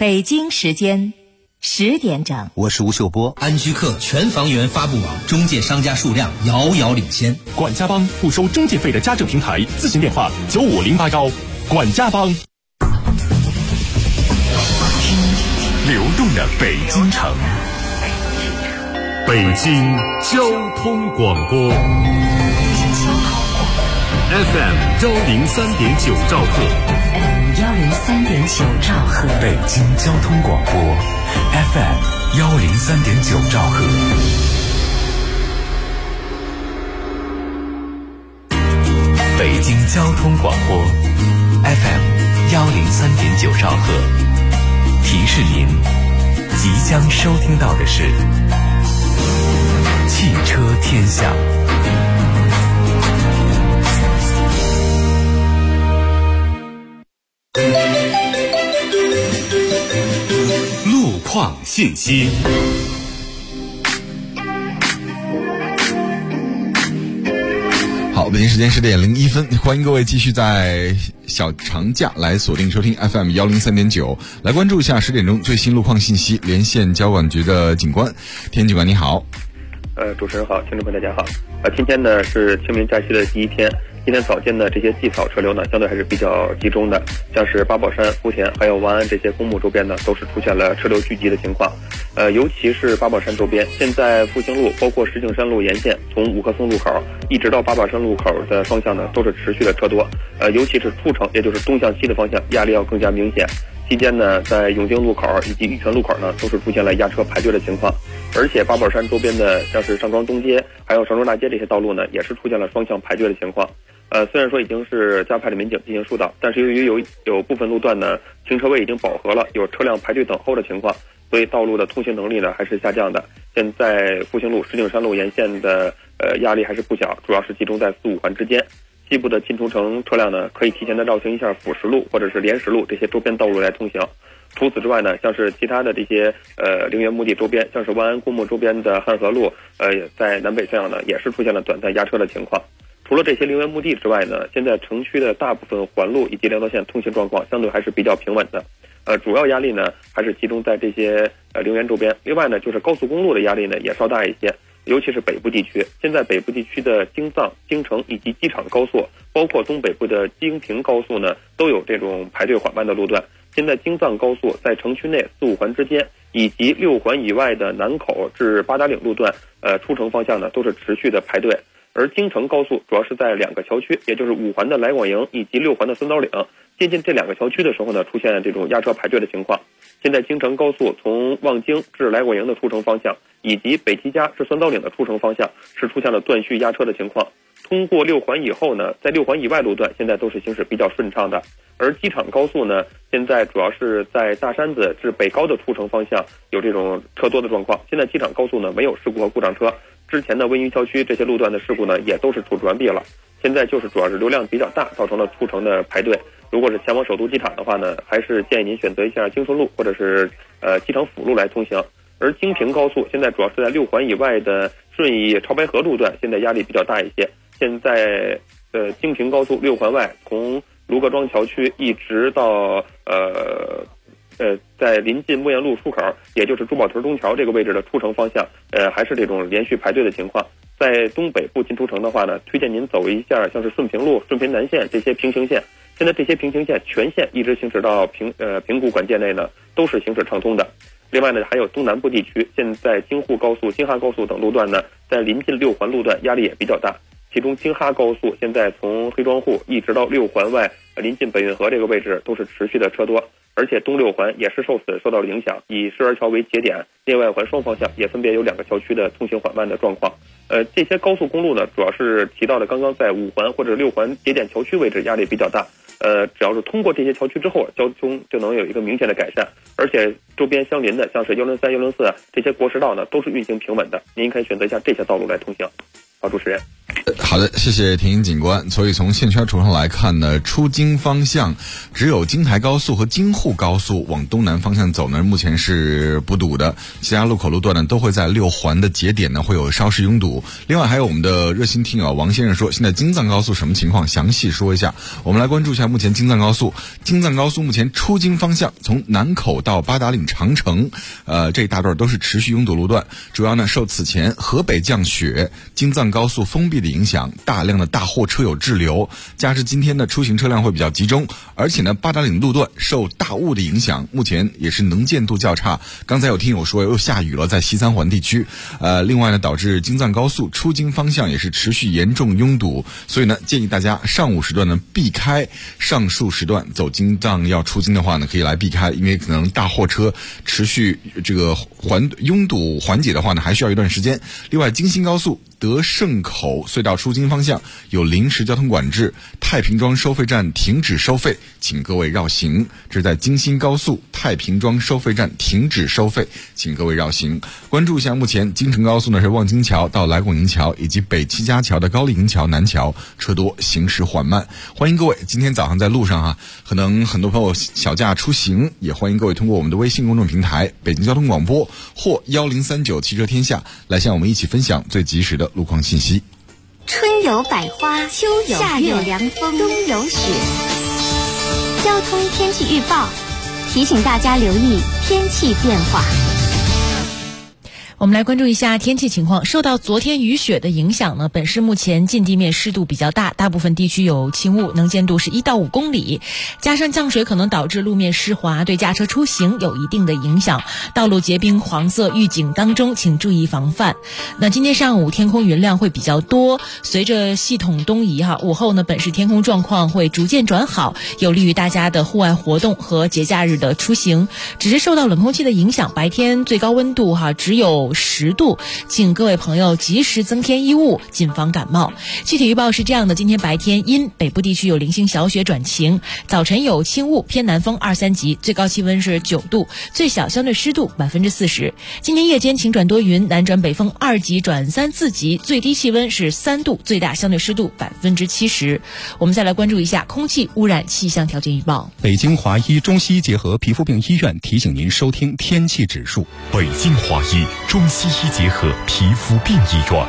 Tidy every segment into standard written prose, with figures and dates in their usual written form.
北京时间10点整， 我是吴秀波。 安居客全房源发布网，中介商家数量遥遥领先。 管家帮不收中介费的家政平台，咨询电话95081。管家帮。流动的北京城，北京交通广播 FM103.9兆赫 103.9兆赫， 北京交通广播 FM103.9兆赫。北京交通广播 FM103.9兆赫，提示您即将收听到的是汽车天下。路况信息。 好，北京时间10点01分，欢迎各位继续在小长假来锁定收听 FM103.9，来关注一下10点钟最新路况信息。连线交管局的警官，田警官你好。 主持人好，听众朋友大家好。今天呢是清明假期的第一天。今天早间呢，这些祭扫车流呢，相对还是比较集中的，像是八宝山、福田还有万安这些公墓周边呢，都是出现了车流聚集的情况。尤其是八宝山周边，现在复兴路包括石景山路沿线，从五棵松路口一直到八宝山路口的方向呢，都是持续的车多。尤其是出城，也就是东向西的方向，压力要更加明显。期间呢，在永定路口以及玉泉路口呢，都是出现了压车排队的情况。而且八宝山周边的像是上庄东街还有上庄大街这些道路呢，也是出现了双向排队的情况。虽然说已经是加派了民警进行疏导，但是由于有部分路段呢，停车位已经饱和了，有车辆排队等候的情况，所以道路的通行能力呢还是下降的。现在复兴路、石景山路沿线的压力还是不小，主要是集中在4、5环之间。西部的进出城车辆呢，可以提前的绕行一下辅石路或者是莲石路这些周边道路来通行。除此之外呢，像是其他的这些陵园墓地周边，像是万安公墓周边的汉河路，在南北向呢也是出现了短暂压车的情况。除了这些陵园墓地之外呢，现在城区的大部分环路以及两道线通行状况相对还是比较平稳的。主要压力呢还是集中在这些陵园周边。另外呢，就是高速公路的压力呢也稍大一些，尤其是北部地区。现在北部地区的京藏、京承以及机场高速，包括东北部的京平高速呢，都有这种排队缓慢的路段。现在京藏高速在城区内4、5环之间，以及6环以外的南口至八达岭路段，出城方向呢都是持续的排队。而京承高速主要是在2个桥区，也就是5环的来广营以及6环的三刀岭，接近这2个桥区的时候呢，出现了这种压车排队的情况。现在京承高速从望京至来广营的出城方向，以及北齐家至三刀岭的出城方向，是出现了断续压车的情况。通过6环以后呢，在6环以外路段现在都是行驶比较顺畅的。而机场高速呢，现在主要是在大山子至北高的出城方向有这种车多的状况。现在机场高速呢没有事故和故障车，之前的温榆桥区这些路段的事故呢也都是处置完毕了。现在就是主要是流量比较大，造成了出城的排队。如果是前往首都机场的话呢，还是建议您选择一下京顺路或者是机场辅路来通行。而京平高速现在主要是在6环以外的顺义潮白河路段，现在压力比较大一些。现在京平高速6环外，从卢各庄桥区一直到在临近莫言路出口，也就是珠宝屯中桥这个位置的出城方向，还是这种连续排队的情况。在东北部进出城的话呢，推荐您走一下像是顺平路、顺平南线这些平行线。现在这些平行线全线一直行驶到平谷管界内呢，都是行驶畅通的。另外呢，还有东南部地区，现在京沪高速、京哈高速等路段呢，在临近6环路段压力也比较大。其中京哈高速现在从黑庄户一直到6环外临近北运河这个位置都是持续的车多，而且东6环也是受到了影响，以石儿桥为节点，内外环双方向也分别有2个桥区的通行缓慢的状况。这些高速公路呢，主要是提到的刚刚在5环或者6环节点桥区位置压力比较大。只要是通过这些桥区之后，交通就能有一个明显的改善，而且周边相邻的像是103、104这些国十道呢，都是运行平稳的。您可以选择一下这些道路来通行。好，主持人。 好的，谢谢田英警官。所以从线圈图上来看呢，出京方向只有京台高速和京沪高速往东南方向走呢，目前是不堵的，其他路口路段呢都会在6环的节点呢会有稍事拥堵。另外还有我们的热心听友王先生说，现在京藏高速什么情况，详细说一下。我们来关注一下目前京藏高速目前出京方向从南口到八达岭长城这一大段都是持续拥堵路段，主要呢受此前河北降雪，京藏高速封闭的影响，大量的大货车有滞留，加之今天的出行车辆会比较集中，而且呢八达岭路段受大雾的影响，目前也是能见度较差。刚才有听友说又下雨了，在西三环地区，另外呢导致京藏高速出京方向也是持续严重拥堵，所以呢建议大家上午时段呢避开上述时段，走京藏要出京的话呢可以来避开，因为可能大货车持续这个拥堵缓解的话呢还需要一段时间。另外京新高速德胜口隧道出京方向有临时交通管制，太平庄收费站停止收费，请各位绕行。这是在京新高速太平庄收费站停止收费，请各位绕行。关注一下目前京承高速呢是望京桥到来广营桥以及北七家桥的高丽营桥南桥车多，行驶缓慢。欢迎各位今天早上在路上可能很多朋友小假出行，也欢迎各位通过我们的微信公众平台北京交通广播或1039汽车天下来向我们一起分享最及时的路况信息。 春有百花，秋有夏有凉风，冬有雪。交通天气预报提醒大家留意天气变化。 我们来关注一下天气情况。受到昨天雨雪的影响呢，本市目前近地面湿度比较大，大部分地区有轻雾，能见度是1到5公里，加上降水可能导致路面湿滑，对驾车出行有一定的影响，道路结冰黄色预警当中，请注意防范。那今天上午天空云量会比较多，随着系统东移午后呢，本市天空状况会逐渐转好，有利于大家的户外活动和节假日的出行。只是受到冷空气的影响，白天最高温度只有10度，请各位朋友及时增添衣物，谨防感冒。具体预报是这样的：今天白天阴，北部地区有零星小雪转晴，早晨有轻雾，偏南风2、3级，最高气温是9度，最小相对湿度40%。今天夜间晴转多云，南转北风2级转3、4级，最低气温是3度，最大相对湿度70%。我们再来关注一下空气污染气象条件预报。 北京华医中西医结合皮肤病医院提醒您收听天气指数。 北京华医中西医结合皮肤病医院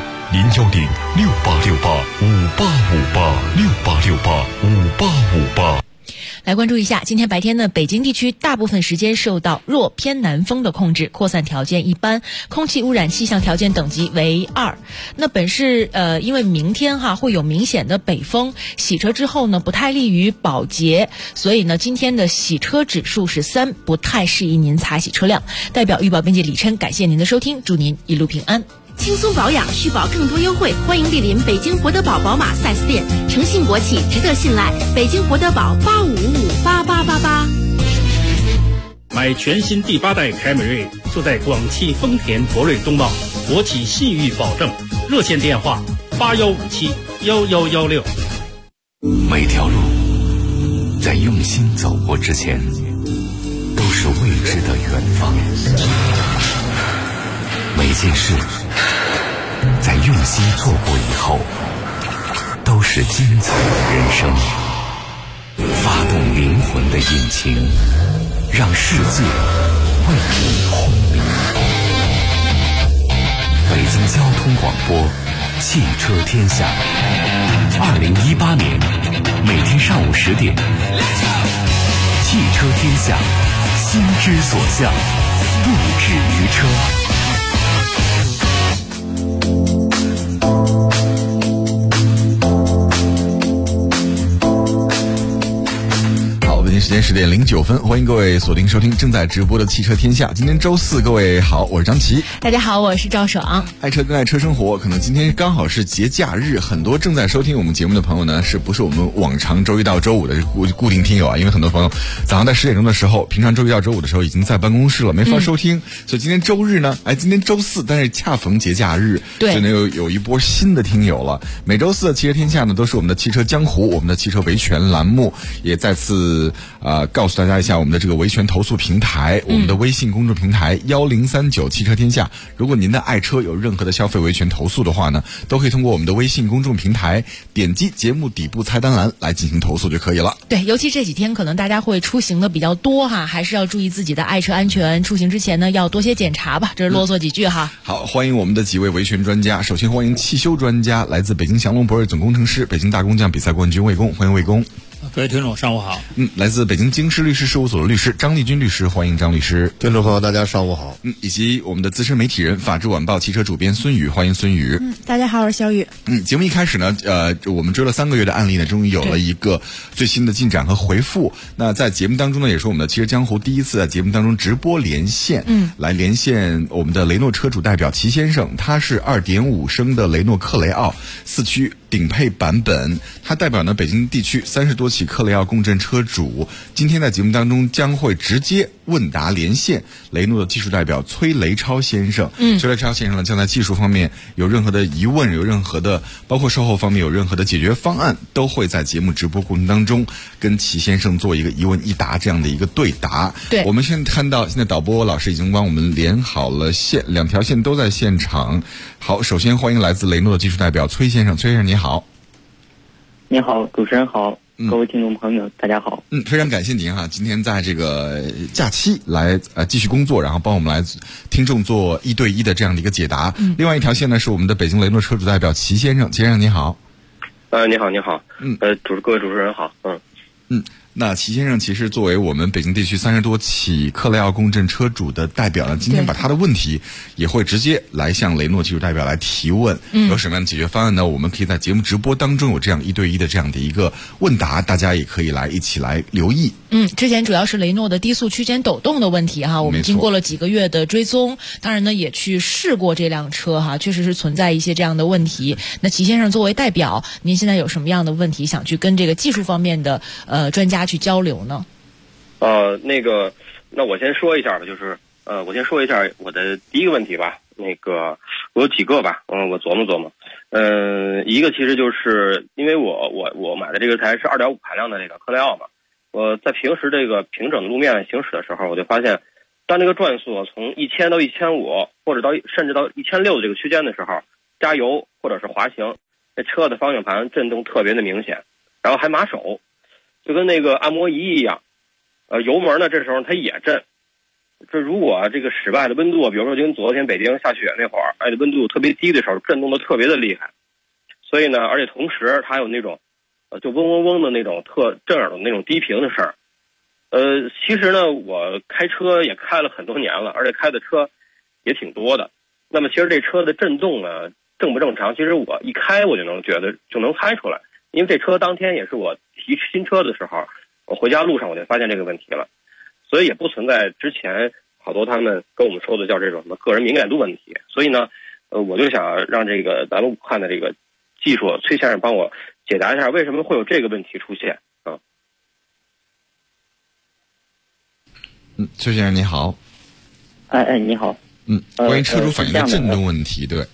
，0106858586858 来关注一下，今天白天呢，北京地区大部分时间受到弱偏南风的控制，扩散条件一般，空气污染气象条件等级为2。那本市因为明天会有明显的北风，洗车之后呢不太利于保洁，所以呢今天的洗车指数是3，不太适宜您擦洗车辆。代表预报编辑李琛，感谢您的收听，祝您一路平安。 轻松保养，续保更多优惠，欢迎莅临北京博德堡宝马 4S 店，诚信国企，值得信赖。北京博德堡85558888。 买全新第8代凯美瑞，就在广汽丰田博瑞东贸，国企信誉保证，热线电话81571116。 每条路在用心走过之前，都是未知的远方。每件事在用心做过以后，都是精彩的人生。发动灵魂的引擎，让世界为你轰鸣。北京交通广播，汽车天下。2018年每天上午10点，汽车天下，心之所向，不止于车。 时间10点09分，欢迎各位锁定收听正在直播的汽车天下。今天周4，各位好，我是张琪。 大家好，我是赵爽。爱车跟爱车生活，可能今天刚好是节假日，很多正在收听我们节目的朋友呢，是不是我们往常周1到周5的固定听友因为很多朋友早上在10点钟的时候，平常周1到周5的时候已经在办公室了，没法收听，所以今天周日呢，今天周4，但是恰逢节假日，所以呢有一波新的听友了。每周4的汽车天下呢，都是我们的汽车江湖，我们的汽车维权栏目，也再次告诉大家一下我们的这个维权投诉平台，我们的微信公众平台1039汽车天下。如果您的爱车有任何的消费维权投诉的话呢，都可以通过我们的微信公众平台点击节目底部菜单栏来进行投诉就可以了。 对，尤其这几天可能大家会出行的比较多哈，还是要注意自己的爱车安全，出行之前呢要多些检查吧。这是啰嗦几句哈。 好，欢迎我们的几位维权专家。首先欢迎汽修专家，来自北京祥龙博瑞总工程师、北京大工匠比赛冠军魏工，欢迎魏工。 各位听众上午好。 来自北京京师律师事务所的律师张立军律师，欢迎张律师。 听众朋友大家上午好。 以及我们的资深媒体人、法制晚报汽车主编孙宇，欢迎孙宇。 大家好，我是小雨。 节目一开始呢，我们追了3个月的案例呢，终于有了一个最新的进展和回复。那在节目当中呢，也是我们的汽车江湖第一次在节目当中直播连线，来连线我们的雷诺车主代表齐先生，他是2.5升的雷诺克雷奥4驱顶配版本，他代表呢北京地区30多起克雷奥共振车主。今天在节目当中将会直接问答连线雷诺的技术代表崔雷超先生。崔雷超先生呢，将在技术方面有任何的疑问，有任何的包括售后方面有任何的解决方案，都会在节目直播过程当中跟齐先生做一个一问一答这样的一个对答。 对， 我们现在看到现在导播老师已经帮我们连好了线，2条线都在现场。好，首先欢迎来自雷诺的技术代表崔先生。崔先生你好。 你好，主持人好，各位听众朋友大家好。 非常感谢您哈，今天在这个假期来继续工作，然后帮我们来听众做1对1的这样的一个解答。另外一条线呢是我们的北京雷诺车主代表齐先生。齐先生你好。 你好，你好。各位主持人好。 那齐先生其实作为我们北京地区30多起克雷奥共振车主的代表呢，今天把他的问题也会直接来向雷诺技术代表来提问。有什么样的解决方案呢？我们可以在节目直播当中有这样1对1的这样的一个问答，大家也可以来一起来留意。 之前主要是雷诺的低速区间抖动的问题哈，我们经过了几个月的追踪，当然呢也去试过这辆车哈，确实是存在一些这样的问题。那齐先生作为代表，您现在有什么样的问题想去跟这个技术方面的专家去交流呢？ 那我先说一下吧，就是我先说一下我的第一个问题吧。我有几个吧，我琢磨琢磨。一个其实就是因为我买的这个台是2.5排量的这个克雷奥嘛，我在平时这个平整的路面行驶的时候，我就发现，当这个转速从1000到1500，或者甚至到1600的这个区间的时候，加油或者是滑行，这车的方向盘震动特别的明显，然后还麻手，就跟那个按摩仪一样。油门呢这时候它也震。这如果这个室外的温度，比如说就跟昨天北京下雪那会儿，温度特别低的时候，震动的特别的厉害。所以呢，而且同时它有那种就嗡嗡嗡的那种特震耳的那种低频的声。其实呢，我开车也开了很多年了，而且开的车也挺多的。那么其实这车的震动呢正不正常，其实我一开我就能猜出来，因为这车当天也是我提新车的时候，我回家路上我就发现这个问题了，所以也不存在之前好多他们跟我们说的叫这种什么个人敏感度问题。所以呢，我就想让这个咱们武汉的这个技术崔先生帮我解答一下为什么会有这个问题出现啊。 崔先生你好。 你好。 关于车主反映的震动问题，对。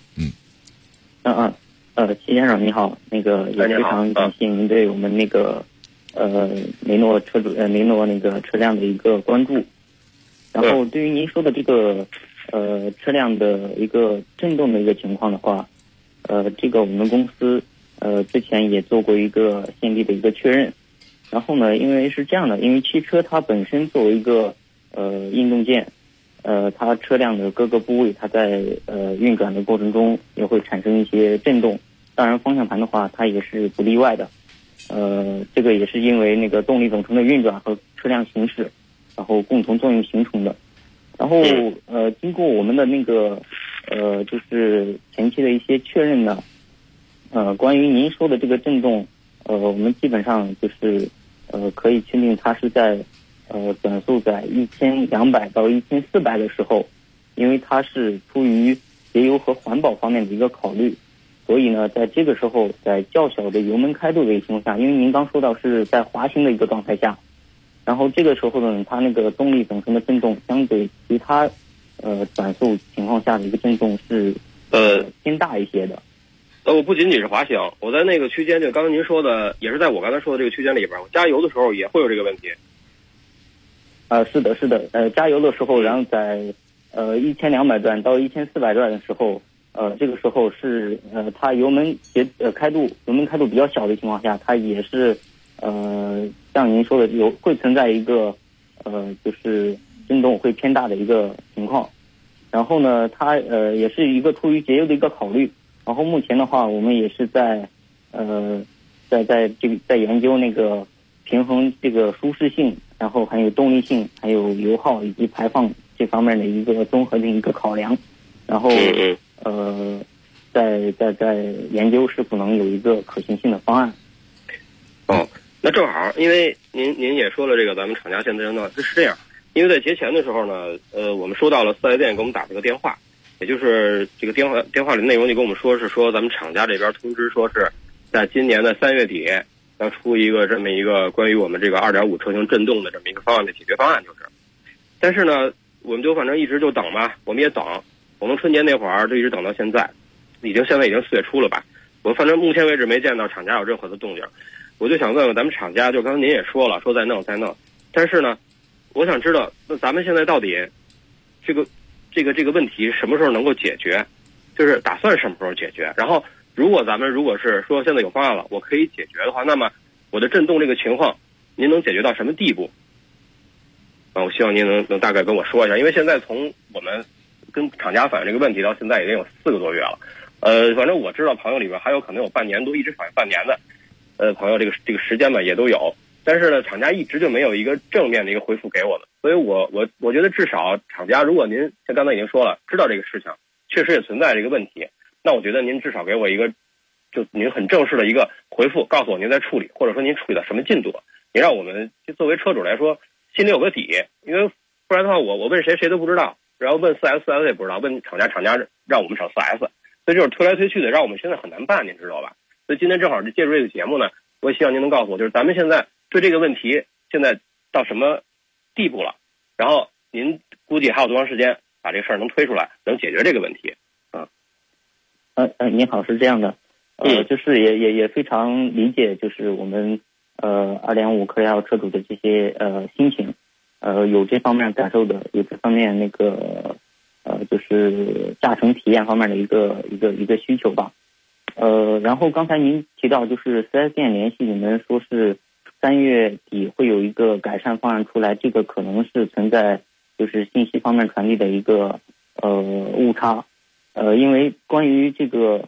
齐先生你好，也非常感谢您对我们雷诺那个车辆的一个关注。然后对于您说的这个车辆的一个震动的一个情况的话，这个我们公司之前也做过一个现地的一个确认。然后呢，因为是这样的，因为汽车它本身作为一个运动件，它车辆的各个部位它在运转的过程中也会产生一些震动，当然方向盘的话它也是不例外的。这个也是因为那个动力总成的运转和车辆行驶然后共同作用形成的。然后经过我们的就是前期的一些确认呢，关于您说的这个震动，我们基本上就是可以确定它是在转速在1200到1400的时候，因为它是出于节油和环保方面的一个考虑，所以呢在这个时候在较小的油门开度的情况下，因为您刚说到是在滑行的一个状态下，然后这个时候呢它那个动力总成的震动相对其他转速情况下的一个震动是偏大一些的。 我不仅仅是滑行，我在那个区间，就刚才您说的，也是在我刚才说的这个区间里边，我加油的时候也会有这个问题。 是的，加油的时候，然后在1200转到1400转的时候，这个时候是它油门开度比较小的情况下，它也是像您说的会存在一个就是震动会偏大的一个情况。然后呢，它也是一个出于节油的一个考虑。然后目前的话，我们也是在研究那个平衡这个舒适性，然后还有动力性，还有油耗以及排放这方面的一个综合的一个考量。然后在研究是否能有一个可行性的方案。 那正好，因为您也说了，这个咱们厂家现在呢是这样，因为在节前的时候呢，我们收到了4S店给我们打这个电话，也就是这个电话里内容就跟我们说是说咱们厂家这边通知说是在今年的3月底要出这么一个关于我们这个2.5车型震动的这么一个方案的解决方案，就是。但是呢，我们就反正一直就等吧，我们也等，我们春节那会儿就一直等到现在，现在已经4月初了吧，我反正目前为止没见到厂家有任何的动静。我就想问问咱们厂家，就刚才您也说了，说再弄，但是呢，我想知道，那咱们现在到底这个问题什么时候能够解决？就是打算什么时候解决？然后，如果是说现在有方案了，我可以解决的话，那么我的震动这个情况，您能解决到什么地步？我希望您能大概跟我说一下，因为现在从我们跟厂家反映这个问题到现在已经有4个多月了。反正我知道朋友里边还有可能有半年多一直反映半年的。朋友这个时间吧也都有，但是呢，厂家一直就没有一个正面的一个回复给我们，所以我觉得至少厂家，如果您像刚才已经说了，知道这个事情确实也存在这个问题，那我觉得您至少给我一个，就您很正式的一个回复，告诉我您在处理，或者说您处理到什么进度，您让我们作为车主来说心里有个底，因为不然的话我问谁都不知道，然后问4S 也不知道，问厂家让我们找4S，所以就是推来推去的，让我们现在很难办，您知道吧？所以今天正好借助这个节目呢，我也希望您能告诉我，就是咱们现在对这个问题现在到什么地步了，然后您估计还有多长时间把这个事儿能推出来，能解决这个问题啊？ 您好，是这样的，就是也非常理解，就是我们2.5克雷奥车主的这些心情，有这方面感受的，有这方面那个就是驾乘体验方面的一个需求吧。然后刚才您提到，就是 4S 店联系你们说是3月底会有一个改善方案出来，这个可能是存在就是信息方面传递的一个误差。因为关于这个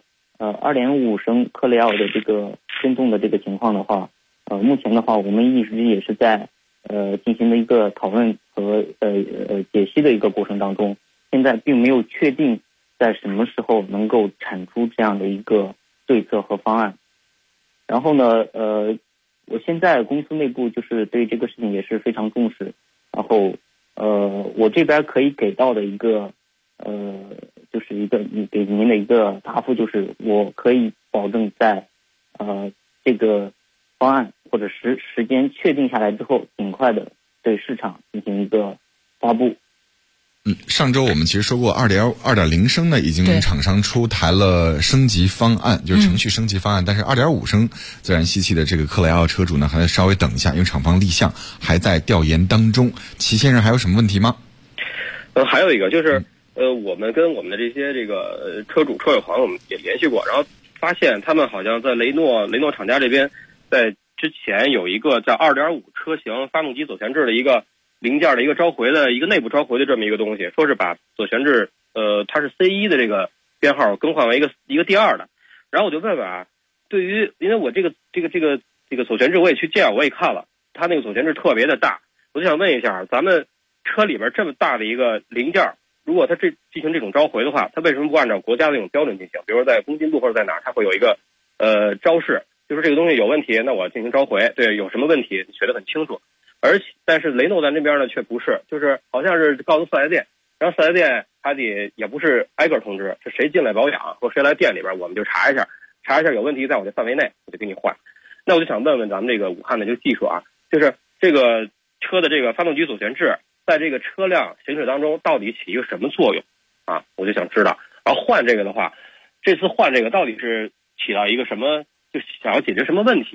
2.5升克雷奥的这个震动的这个情况的话，目前的话我们一直也是在进行的一个讨论和解析的一个过程当中，现在并没有确定在什么时候能够产出这样的一个对策和方案。然后呢，我现在公司内部就是对这个事情也是非常重视。然后，我这边可以给到的一个，就是一个给您的一个答复，就是我可以保证在，这个方案或者时间确定下来之后，尽快的对市场进行一个发布。 上周我们其实说过2.0升呢，已经厂商出台了升级方案，就是程序升级方案，但是2.5升自然吸气的这个克雷奥车主呢，还得稍微等一下，因为厂方立项还在调研当中。齐先生还有什么问题吗？ 还有一个就是，我们跟我们的这些这个车主车友朋友我们也联系过，然后发现他们好像在雷诺厂家这边，在之前有一个叫2.5车型发动机左旋制的一个零件的一个召回的一个内部召回的这么一个东西，说是把左旋制它是 C1 的这个编号更换为一个第2的。然后我就问问啊，对于因为我这个左旋制我也去见，我也看了，它那个左旋制特别的大，我就想问一下，咱们车里边这么大的一个零件，如果它进行这种召回的话，它为什么不按照国家的那种标准进行？比如说在工信部或者在哪儿，它会有一个招式，就是这个东西有问题，那我进行召回，对，有什么问题你写得很清楚。但是雷诺在那边呢却不是，就是好像是告诉4S店，然后4S店他也不是挨个通知，是谁进来保养或谁来店里边，我们就查一下有问题在我的范围内，我就给你换。那我就想问问咱们这个武汉的这个技术啊，就是这个车的这个发动机左旋制在这个车辆行驶当中到底起一个什么作用啊？我就想知道。然后换这个的话，这次换这个到底是起到一个什么，就想要解决什么问题？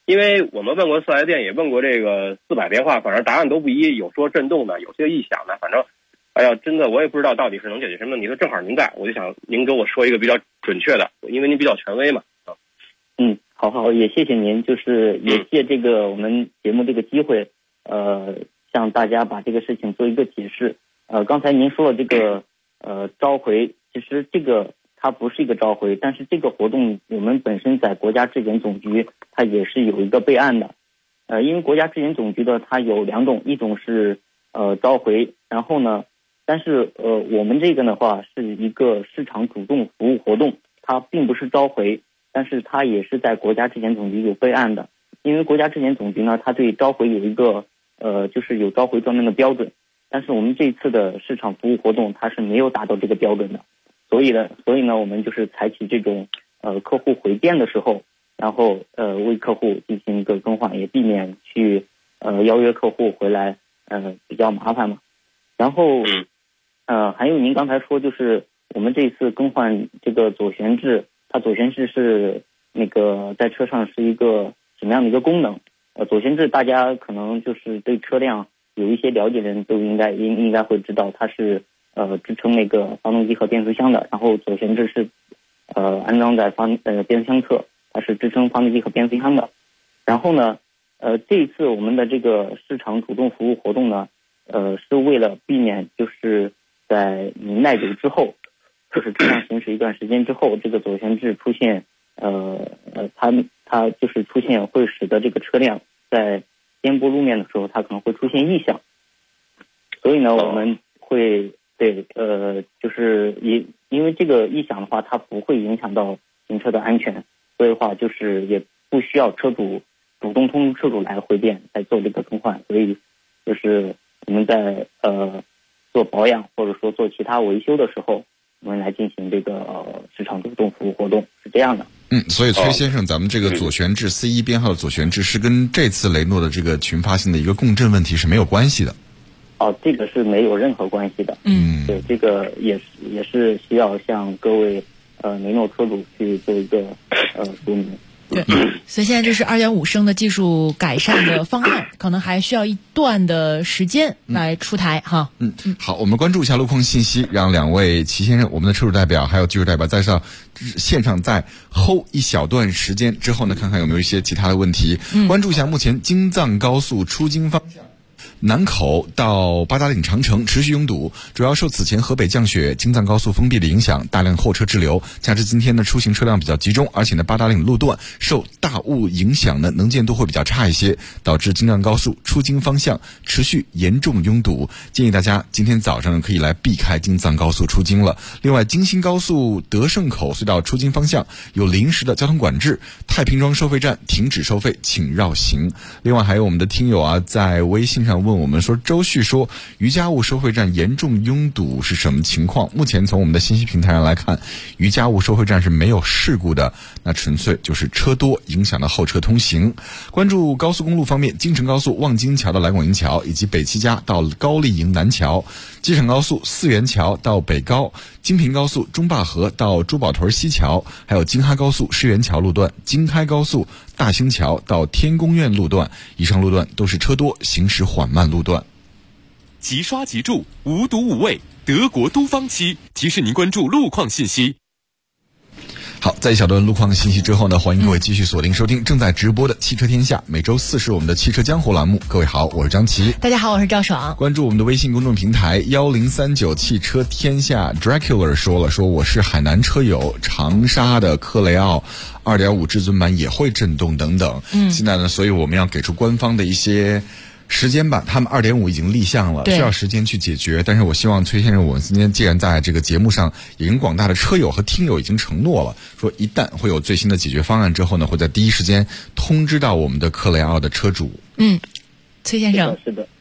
因为我们问过四 S 店，也问过这个400电话，反正答案都不一，有说震动的，有些异响的，反正，哎呀，真的我也不知道到底是能解决什么问题。正好您在，我就想您给我说一个比较准确的，因为您比较权威嘛。 好，也谢谢您，就是也借这个我们节目这个机会，向大家把这个事情做一个解释。刚才您说了这个召回，其实这个它不是一个召回，但是这个活动我们本身在国家质检总局它也是有一个备案的。因为国家质检总局的它有2种，一种是召回，然后呢，但是我们这个的话是一个市场主动服务活动，它并不是召回，但是它也是在国家质检总局有备案的。因为国家质检总局呢，它对召回有一个就是有召回专门的标准，但是我们这次的市场服务活动它是没有达到这个标准的，所以呢我们就是采取这种客户回电的时候，然后为客户进行一个更换，也避免去邀约客户回来比较麻烦嘛。然后还有您刚才说就是我们这次更换这个左旋制，它左旋制是那个在车上是一个什么样的一个功能？左旋制大家可能就是对车辆有一些了解的人都应该会知道，它是支撑那个发动机和变速箱的，然后左旋制是安装在变速箱侧，它是支撑发动机和变速箱的。然后呢这一次我们的这个市场主动服务活动呢是为了避免就是在你耐久之后，就是车辆行驶一段时间之后，这个左旋制出现它就是出现会使得这个车辆在颠簸路面的时候它可能会出现异响。所以呢我们会就是因为这个异响的话它不会影响到行车的安全，所以的话就是也不需要车主主动通知车主来回电来做这个更换。所以就是我们在做保养或者说做其他维修的时候，我们来进行这个市场主动服务活动，是这样的。 所以崔先生，咱们这个左旋制 C1 编号的左旋制是跟这次雷诺的这个群发性的一个共振问题是没有关系的。 这个是没有任何关系的。对，这个也是需要向各位雷诺车主去做一个说明。 对，所以现在这是2.5升的技术改善的方案，可能还需要一段的时间来出台哈。 好，我们关注一下路况信息，让2位齐先生，我们的车主代表还有技术代表在线上再 hold 一小段时间之后呢，看看有没有一些其他的问题。关注一下目前京藏高速出京方向南口到八达岭长城持续拥堵，主要受此前河北降雪、京藏高速封闭的影响，大量后车滞留，加之今天呢出行车辆比较集中，而且呢八达岭路段受大雾影响呢能见度会比较差一些，导致京藏高速出京方向持续严重拥堵，建议大家今天早上可以来避开京藏高速出京了。另外，京新高速德胜口隧道出京方向有临时的交通管制，太平庄收费站停止收费，请绕行。另外还有我们的听友啊在微信上问我们说，周旭说余家务收费站严重拥堵是什么情况？目前从我们的信息平台上来看，余家务收费站是没有事故的，那纯粹就是车多影响了后车通行。关注高速公路方面，京承高速望京桥到来广营桥，以及北七家到高丽营南桥，机场高速四元桥到北高，京平高速中坝河到珠宝屯西桥，还有京哈高速世园桥路段，京开高速大兴桥到天宫苑路段，以上路段都是车多行驶缓慢路段。 即刷即住，无毒无味，德国都方漆提示您关注路况信息。 好，在一小段路况信息之后呢，欢迎各位继续锁定收听正在直播的汽车天下，每周4是我们的汽车江湖栏目。各位好，我是张琪。 大家好，我是赵爽。 关注我们的微信公众平台1039汽车天下。 Dracula 说我是海南车友，长沙的克雷奥2.5至尊版也会震动等等。现在呢，所以我们要给出官方的一些时间吧，他们2.5已经立项了，需要时间去解决。但是我希望崔先生，我们今天既然在这个节目上也跟广大的车友和听友已经承诺了，说一旦会有最新的解决方案之后呢，会在第一时间通知到我们的克雷奥的车主。 崔先生， 是的，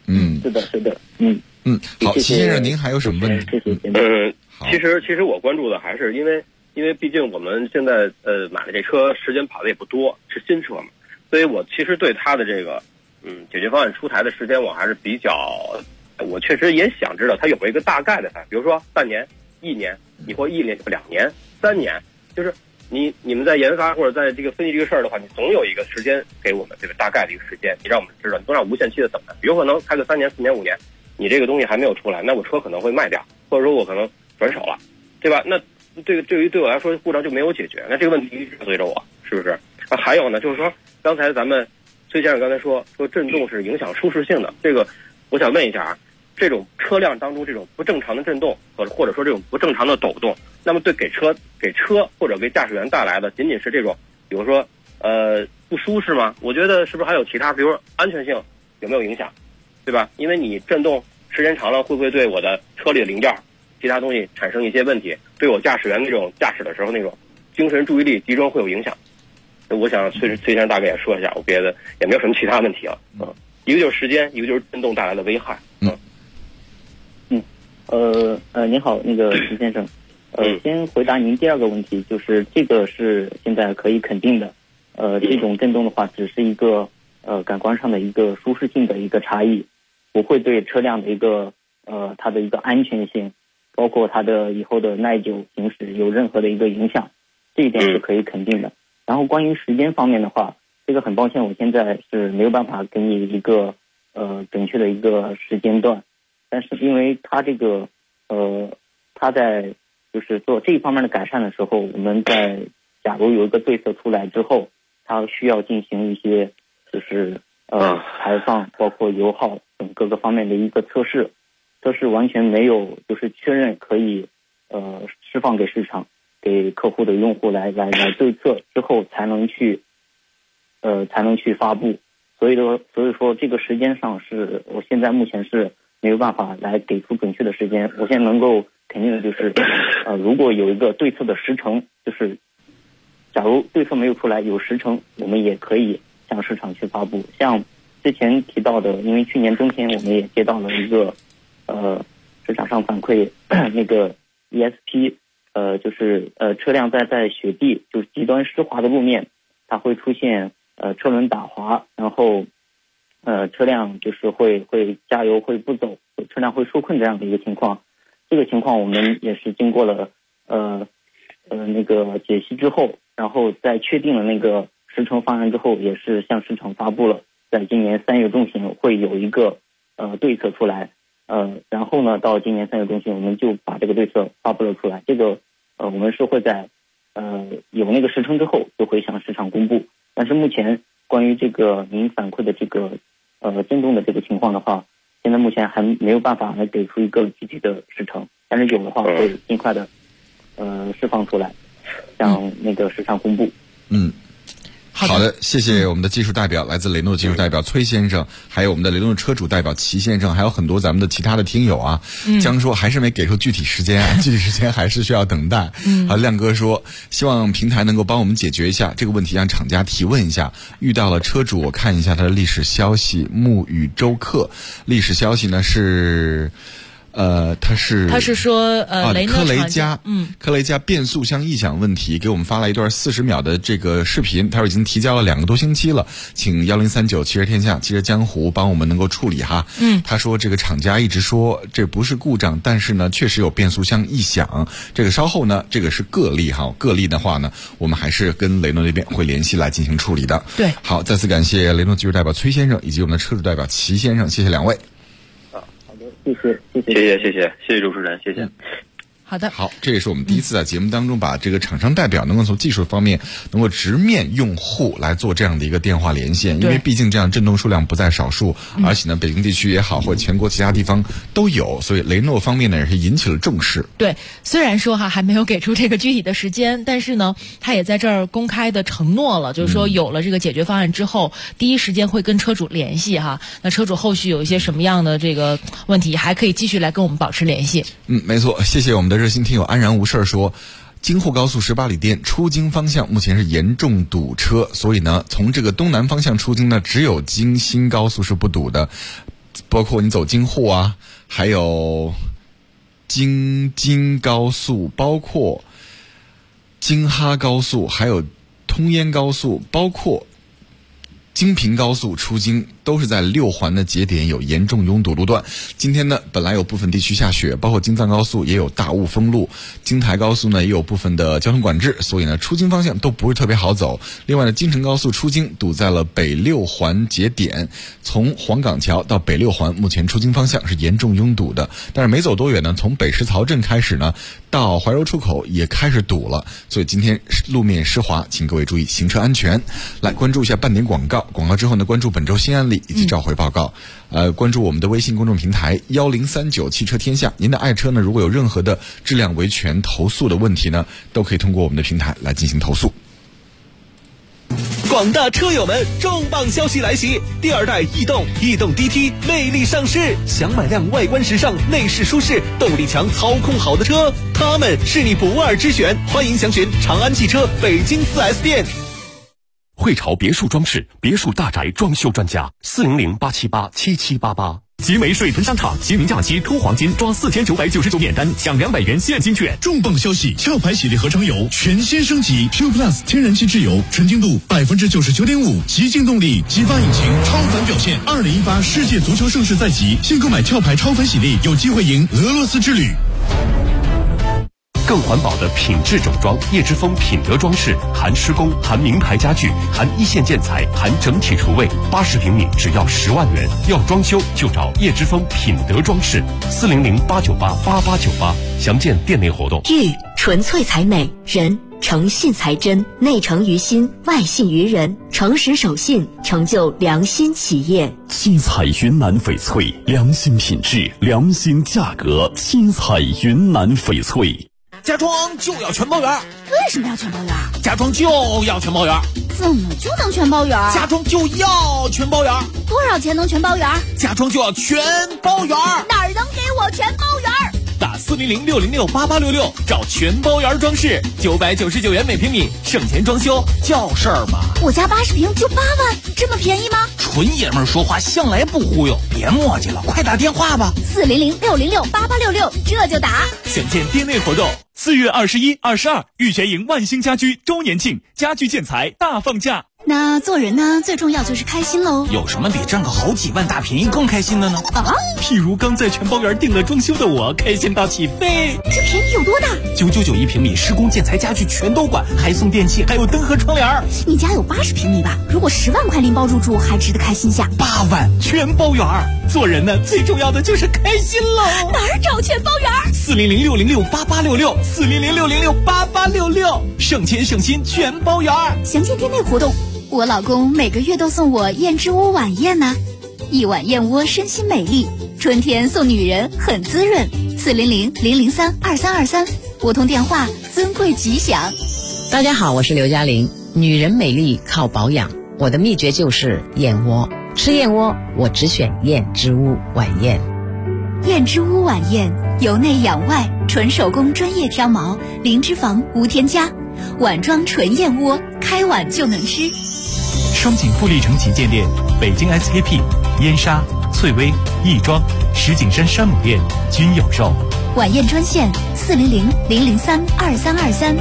好，齐先生，您还有什么问题？ 其实我关注的还是因为毕竟我们现在买的这车时间跑的也不多，是新车嘛，所以我其实对它的这个解决方案出台的时间我还是比较，我确实也想知道它有没有一个大概的，比如说半年、1年，你或1年、2年、3年，就是你们在研发或者在这个分析这个事儿的话，你总有一个时间给我们这个大概的一个时间，你让我们知道，你不让无限期的等待。有可能开个3年、4年、5年，你这个东西还没有出来，那我车可能会卖掉，或者说我可能转手了，对吧？那这个对我来说故障就没有解决，那这个问题一直追着我，是不是？还有呢，就是说刚才咱们崔先生刚才说震动是影响舒适性的，这个我想问一下啊，这种车辆当中这种不正常的震动或者说这种不正常的抖动，那么对给车或者给驾驶员带来的仅仅是这种比如说不舒适吗？我觉得是不是还有其他，比如说安全性有没有影响，对吧？因为你震动时间长了，会不会对我的车里的零件其他东西产生一些问题，对我驾驶员那种驾驶的时候那种精神注意力集中会有影响？我想崔先生大概也说一下，我别的也没有什么其他问题了。一个就是时间，一个就是震动带来的危害。 您好，那个徐先生，先回答您第二个问题，就是这个是现在可以肯定的，这种震动的话，只是一个感官上的一个舒适性的一个差异，不会对车辆的一个它的一个安全性，包括它的以后的耐久行驶有任何的一个影响，这一点是可以肯定的。然后关于时间方面的话，这个很抱歉，我现在是没有办法给你一个准确的一个时间段，但是因为它这个它在就是做这一方面的改善的时候，我们在假如有一个对策出来之后，它需要进行一些就是排放包括油耗等各个方面的一个测试完全没有就是确认可以释放给市场给客户的用户来对策之后才能去发布，所以说这个时间上是我现在目前是没有办法来给出准确的时间。我现在能够肯定的就是如果有一个对策的时程，就是假如对策没有出来有时程，我们也可以向市场去发布。像之前提到的，因为去年冬天我们也接到了一个市场上反馈那个 ESP， 就是车辆在雪地就是极端湿滑的路面，它会出现车轮打滑，然后车辆就是会加油会不走，车辆会受困这样的一个情况。这个情况我们也是经过了那个解析之后，然后在确定了那个时程方案之后，也是向市场发布了，在今年3月中旬会有一个对策出来，然后呢到今年3月中旬我们就把这个对策发布了出来。这个我们是会在有那个时程之后就会向市场公布。但是目前关于这个您反馈的这个震动的这个情况的话，现在目前还没有办法来给出一个具体的时程，但是有的话会尽快的释放出来，向那个市场公布。 好的，谢谢我们的技术代表，来自雷诺技术代表崔先生，还有我们的雷诺车主代表齐先生，还有很多咱们的其他的听友啊。江说还是没给出具体时间，具体时间还是需要等待。好，亮哥说希望平台能够帮我们解决一下这个问题，让厂家提问一下。遇到了车主，我看一下他的历史消息，沐雨周客历史消息呢是。他是说科雷嘉变速箱异响问题，给我们发了一段40秒的这个视频。他说已经提交了2个多星期了，请1039汽车天下汽车江湖帮我们能够处理哈。他说这个厂家一直说这不是故障，但是呢确实有变速箱异响，这个稍后呢这个是个例哈，个例的话呢我们还是跟雷诺那边会联系来进行处理的。对，好，再次感谢雷诺技术代表崔先生以及我们的车主代表齐先生，谢谢2位。 谢谢主持人，谢谢。 好的， 好，这也是我们第一次在节目当中把这个厂商代表能够从技术方面能够直面用户来做这样的一个电话连线，因为毕竟这样震动数量不在少数，而且呢北京地区也好或者全国其他地方都有，所以雷诺方面呢也是引起了重视。对， 虽然说还没有给出这个具体的时间，但是呢他也在这儿公开的承诺了，就是说有了这个解决方案之后，第一时间会跟车主联系哈。那车主后续有一些什么样的这个问题，还可以继续来跟我们保持联系。 没错，谢谢我们的热心听友安然无事说，京沪高速18里店出京方向目前是严重堵车，所以呢从这个东南方向出京呢只有京新高速是不堵的，包括你走京沪啊，还有京津高速，包括京哈高速，还有通燕高速，包括京平高速出京都是在6环的节点有严重拥堵路段。今天呢，本来有部分地区下雪，包括京藏高速也有大雾封路，京台高速呢也有部分的交通管制，所以呢出京方向都不是特别好走。另外呢，京承高速出京堵在了北6环节点，从黄岗桥到北6环，目前出京方向是严重拥堵的。但是没走多远呢，从北石槽镇开始呢，到怀柔出口也开始堵了，所以今天路面湿滑，请各位注意行车安全。来关注一下半点广告，广告之后呢，关注本周新案例以及召回报告。关注我们的微信公众平台1039汽车天下。您的爱车呢，如果有任何的质量维权投诉的问题呢，都可以通过我们的平台来进行投诉。 广大车友们，重磅消息来袭！第2代逸动 DT 魅力上市，想买辆外观时尚、内饰舒适、动力强、操控好的车，它们是你不二之选。欢迎详询长安汽车北京4S店。 汇潮别墅装饰，别墅大宅装修专家，400-878-7788。集美水屯商场新年假期抽黄金，抓4999免单，享200元现金券。 重磅消息！壳牌洗涤合成油全新升级 ，Q Plus 天然气质油，纯净度99.5%，极净动力，激发引擎，超凡表现。2018世界足球盛世在即，新购买壳牌超凡洗涤，有机会赢俄罗斯之旅。 更环保的品质整装，叶之峰品德装饰，含施工，含名牌家具，含一线建材，含整体厨卫，80平米只要10万元。要装修就找叶之峰品德装饰，400-898-8898，详见店内活动。 玉纯粹才美，人诚信才真，内诚于心，外信于人，诚实守信，成就良心企业。 七彩云南翡翠，良心品质，良心价格，七彩云南翡翠。 家装就要全包圆。 为什么要全包圆？ 家装就要全包圆。 怎么就能全包圆？ 家装就要全包圆。 多少钱能全包圆？ 家装就要全包圆。 哪儿能给我全包圆？ 打400-606-8866找全包圆装饰，999元每平米，省钱装修叫事儿吗？ 我家80平就8万，这么便宜吗？ 纯爷们儿说话向来不忽悠，别磨叽了，快打电话吧。 400-606-8866，这就打。 详见店内活动。 4月21、22，玉泉营万兴家居周年庆，家居建材大放价。 那做人呢，最重要就是开心喽。 有什么比挣个好几万大便宜更开心的呢？ 譬如刚在全包园订了装修的我，开心到起飞。 这便宜有多大 ？999平米，施工建材家具全都管，还送电器，还有灯和窗帘。 你家有80平米吧？如果10万块拎包入住，还值得开心下。 8万全包园。 做人呢，最重要的就是开心喽。 哪儿找全包园 ？400-606-8866 400-606-8866，省钱省心全包圆。 详见店内活动。我老公每个月都送我燕之屋晚宴呢，一碗燕窝身心美丽，春天送女人很滋润。400-003-2323，拨通电话，尊贵吉祥。 大家好，我是刘嘉玲。女人美丽靠保养，我的秘诀就是燕窝。吃燕窝，我只选燕之屋晚宴。 燕之屋晚宴，由内养外，纯手工专业挑毛，零脂肪无添加，碗装纯燕窝，开碗就能吃。 双井富力城旗舰店、北京 SKP、燕莎、翠微、亦庄、石景山山姆店均有售。 晚宴专线400-003-2323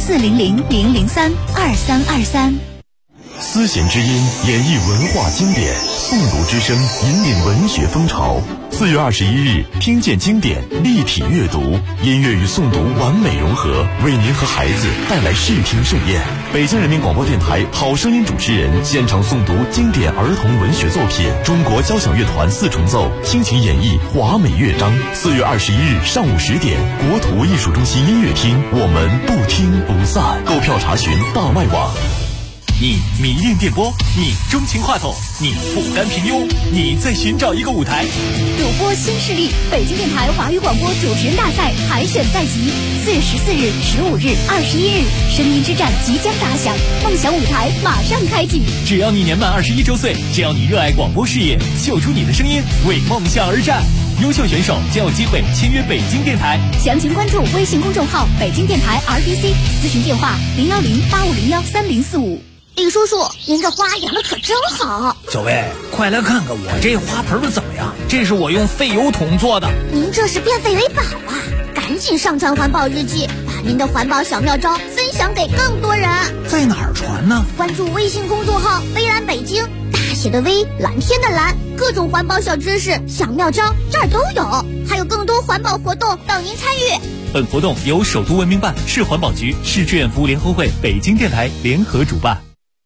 400-003-2323。 丝弦之音演绎文化经典，诵读之声引领文学风潮。4月21日，听见经典，立体阅读，音乐与诵读完美融合，为您和孩子带来视听盛宴。北京人民广播电台好声音主持人现场诵读经典儿童文学作品，中国交响乐团4重奏倾情演绎华美乐章。4月21日上午10点，国土艺术中心音乐厅，我们不听不散。购票查询大麦网。 你迷恋电波，你钟情话筒，你不甘平庸，你在寻找一个舞台。 主播新势力，北京电台华语广播主持人大赛海选在即，4月14日、15日、21日，声音之战即将打响，梦想舞台马上开启。 只要你年满21周岁，只要你热爱广播事业，秀出你的声音，为梦想而战。优秀选手将有机会签约北京电台。 详情关注微信公众号北京电台 RDC， 咨询电话010-8501-3045。李叔叔，您这花养的可真好。 小薇，快来看看我这花盆的怎么样？这是我用废油桶做的。 您这是变废为宝啊！赶紧上传环保日记，把您的环保小妙招分享给更多人。 在哪儿传呢？ 关注微信公众号“微蓝北京”，大铁的微，蓝天的蓝，各种环保小知识、小妙招这儿都有，还有更多环保活动等您参与。 本活动由首都文明办、市环保局、市志愿服务联合会、北京电台联合主办。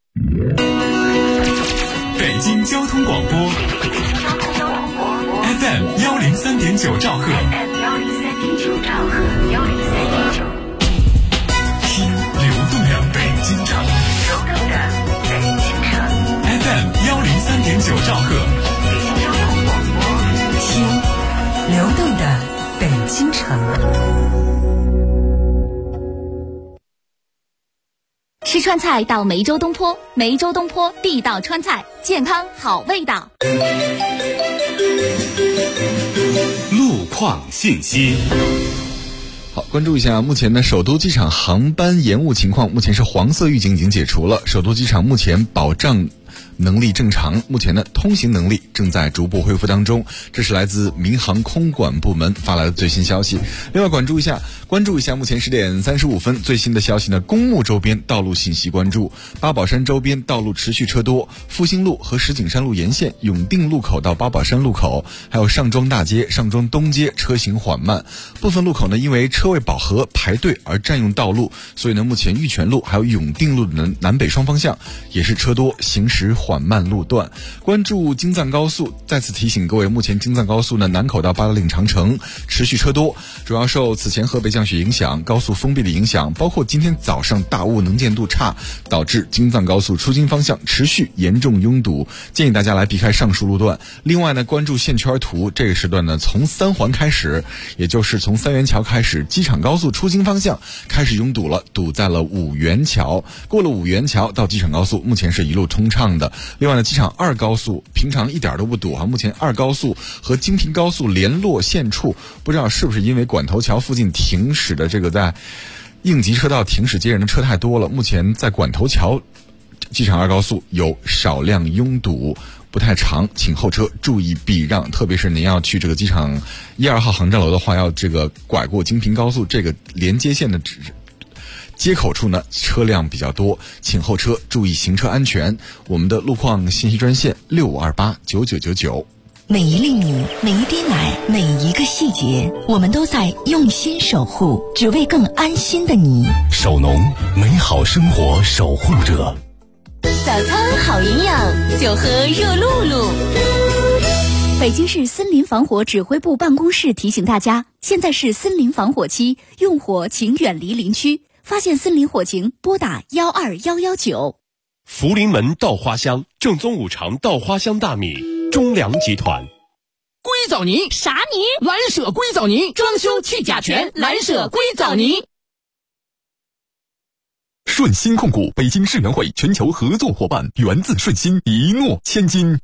北京交通广播 FM 103.9兆赫，听流动的北京城，FM 103.9兆赫， 听流动的北京城。 吃川菜到梅州东坡，梅州东坡地道川菜，健康好味道。 路况信息。 好，关注一下目前的首都机场航班延误情况，目前是黄色预警已经解除了，首都机场目前保障能力正常，目前呢通行能力正在逐步恢复当中，这是来自民航空管部门发来的最新消息。另外关注一下目前10点35分最新的消息呢，公墓周边道路信息关注，八宝山周边道路持续车多，复兴路和石景山路沿线永定路口到八宝山路口，还有上庄大街、上庄东街车行缓慢，部分路口呢因为车位饱和排队而占用道路，所以呢目前玉泉路还有永定路的南北双方向也是车多，行驶缓慢路段。关注京藏高速，再次提醒各位，目前京藏高速呢南口到八达岭长城持续车多，主要受此前河北降雪影响，高速封闭的影响，包括今天早上大雾能见度差，导致京藏高速出京方向持续严重拥堵，建议大家来避开上述路段。另外呢，关注线圈图，这个时段呢从三环开始，也就是从三元桥开始，机场高速出京方向开始拥堵了，堵在了五元桥，过了五元桥到机场高速目前是一路通畅的。另外呢，机场二高速平常一点都不堵啊，目前二高速和京平高速联络线处，不知道是不是因为管头桥附近停驶的这个在应急车道停驶接人的车太多了，目前在管头桥机场二高速有少量拥堵，不太长，请后车注意避让，特别是您要去这个机场1、2号航站楼的话，要这个拐过京平高速这个连接线的接口处呢，车辆比较多，请后车注意行车安全。我们的路况信息专线65289999。 每一粒米，每一滴奶，每一个细节，我们都在用心守护，只为更安心的你。 守农，美好生活守护者。 早餐好营养，就喝热露露。北京市森林防火指挥部办公室提醒大家，现在是森林防火期，用火请远离林区，发现森林火情拨打12119。 福临门稻花香，正宗五常稻花香大米，中粮集团。 硅藻泥啥泥？蓝舍硅藻泥，装修去甲醛，蓝舍硅藻泥。 顺鑫控股北京世园会全球合作伙伴，源自顺鑫，一诺千金。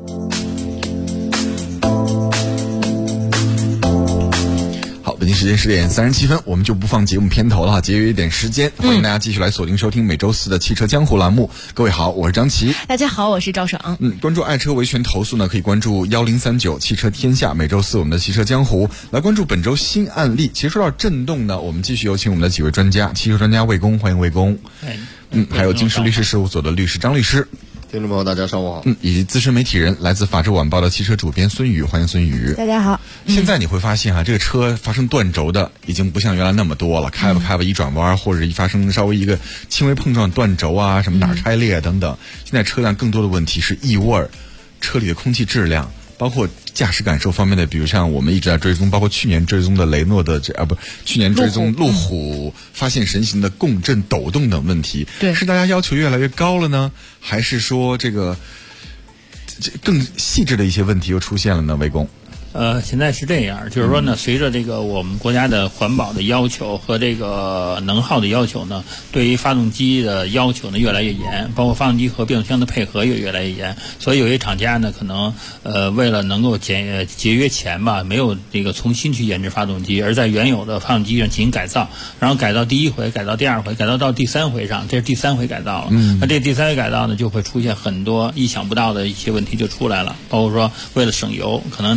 北京时间10点37分，我们就不放节目片头了，节约一点时间，欢迎大家继续来锁定收听每周四的汽车江湖栏目。各位好，我是张琪。 大家好，我是赵爽。 关注爱车维权投诉呢，可以关注1039汽车天下，每周四我们的汽车江湖来关注本周新案例。其实说到震动呢，我们继续有请我们的几位专家，汽车专家魏工，欢迎魏工。还有京师律师事务所的律师张律师。 听众朋友大家上午好。 以及资深媒体人，来自法制晚报的汽车主编孙宇，欢迎孙宇。 大家好。 现在你会发现这个车发生断轴的已经不像原来那么多了，开吧一转弯，或者一发生稍微一个轻微碰撞断轴啊，什么哪儿拆裂等等。现在车辆更多的问题是异味，车里的空气质量，包括驾驶感受方面的，比如像我们一直在追踪，包括去年追踪的雷诺的去年追踪路虎发现神行的共振抖动等问题， 对， 是大家要求越来越高了呢，还是说这个更细致的一些问题又出现了呢？魏工。 现在是这样，就是说呢，随着这个我们国家的环保的要求和这个能耗的要求呢，对于发动机的要求呢越来越严，包括发动机和变速箱的配合也越来越严。所以有些厂家呢，可能为了能够节约钱吧，没有这个重新去研制发动机，而在原有的发动机上进行改造，然后改到第一回，改到第二回，改到第三回上，这是第三回改造了。那这第三回改造呢，就会出现很多意想不到的一些问题就出来了，包括说为了省油，可能那厂家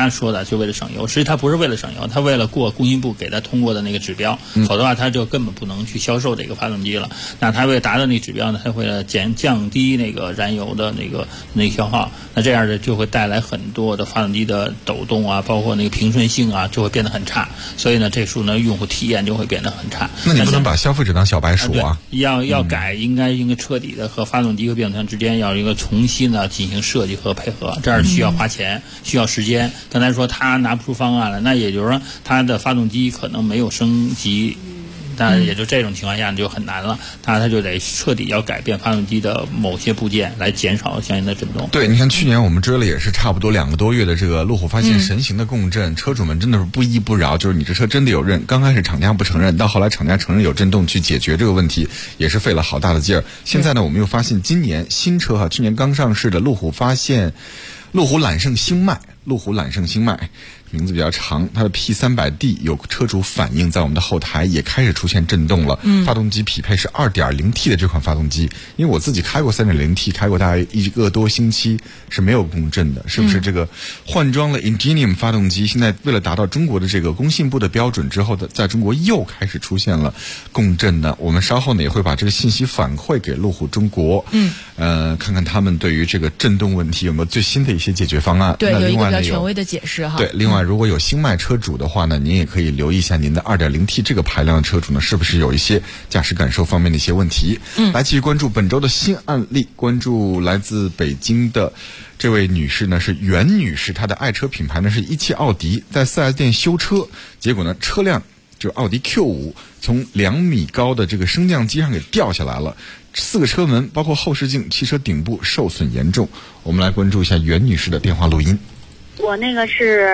家说的就为了省油，实际它不是为了省油，它为了过工信部给它通过的那个指标，否则的话它就根本不能去销售这个发动机了。那它为了达到那个指标呢，它会降低那个燃油的那个消耗，那这样的就会带来很多的发动机的抖动啊，包括那个平顺性啊，就会变得很差。所以呢，这时候呢，用户体验就会变得很差。 那你不能把消费者当小白鼠啊！ 要改，应该彻底的和发动机和变速箱之间要一个重新的进行设计和配合，这样需要花钱，需要时间。刚才说他拿不出方案来，那也就是说他的发动机可能没有升级。但也就这种情况下就很难了，他就得彻底要改变发动机的某些部件，来减少相应的震动。 对，你看去年我们追了也是差不多2个多月的这个路虎发现神行的共振，车主们真的是不依不饶，就是你这车真的有震，刚开始厂家不承认，到后来厂家承认有震动，去解决这个问题也是费了好大的劲儿。现在呢，我们又发现今年新车去年刚上市的路虎揽胜星脉，名字比较长，它的 P300D 有车主反映在我们的后台也开始出现震动了。发动机匹配是 2.0T 的这款发动机，因为我自己开过 3.0T， 开过大概1个多星期是没有共振的，是不是这个换装了 Ingenium 发动机，现在为了达到中国的这个工信部的标准之后的，在中国又开始出现了共振呢？我们稍后呢也会把这个信息反馈给路虎中国，看看他们对于这个震动问题有没有最新的一些解决方案。 对，有一个比较权威的解释哈。 对，另外如果有新迈车主的话呢，您也可以留意一下您的 2.0T 这个排量的车主呢，是不是有一些驾驶感受方面的一些问题。来继续关注本周的新案例，关注来自北京的这位女士呢是袁女士，她的爱车品牌呢是17奥迪，在 4S 店修车，结果呢车辆就是奥迪 Q5 从2米高的这个升降机上给掉下来了，4个车门包括后视镜、汽车顶部受损严重。我们来关注一下袁女士的电话录音。 我那个是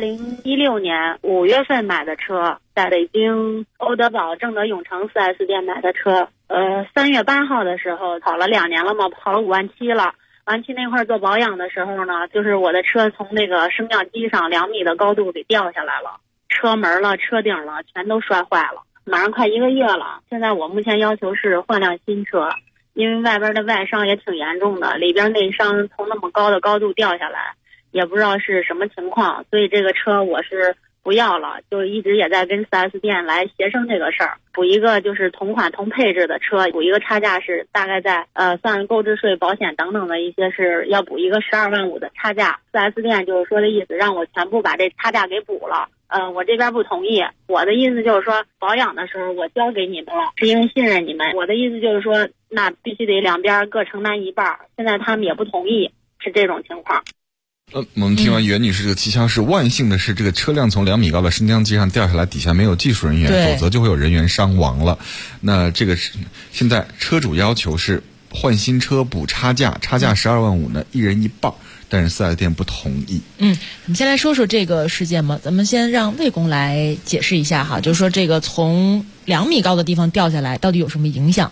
2016年5月份买的车，在北京欧德宝正德永城 4S 店买的车。3月8号的时候跑了2年了嘛，跑了5万7了。完期那块做保养的时候呢，就是我的车从那个升降机上2米的高度给掉下来了，车门了、车顶了全都摔坏了。马上快1个月了，现在我目前要求是换辆新车，因为外边的外伤也挺严重的，里边内伤从那么高的高度掉下来，也不知道是什么情况，所以这个车我是不要了，就一直也在跟 4S 店来协商这个事儿，补一个就是同款同配置的车，补一个差价是大概在算购置税、保险等等的一些是要补一个12万5的差价。4S 店就是说的意思，让我全部把这差价给补了。我这边不同意，我的意思就是说保养的时候我交给你们了，是因为信任你们。我的意思就是说那必须得两边各承担一半，现在他们也不同意，是这种情况。 我们听完袁女士这个蹊跷是，万幸的是这个车辆从2米高的升降机上掉下来，底下没有技术人员，否则就会有人员伤亡了。那这个现在车主要求是换新车补差价，差价12万5呢，一人一半，但是 4S 店不同意。 我们先来说说这个事件嘛，咱们先让魏工来解释一下哈，就是说这个从2米高的地方掉下来到底有什么影响？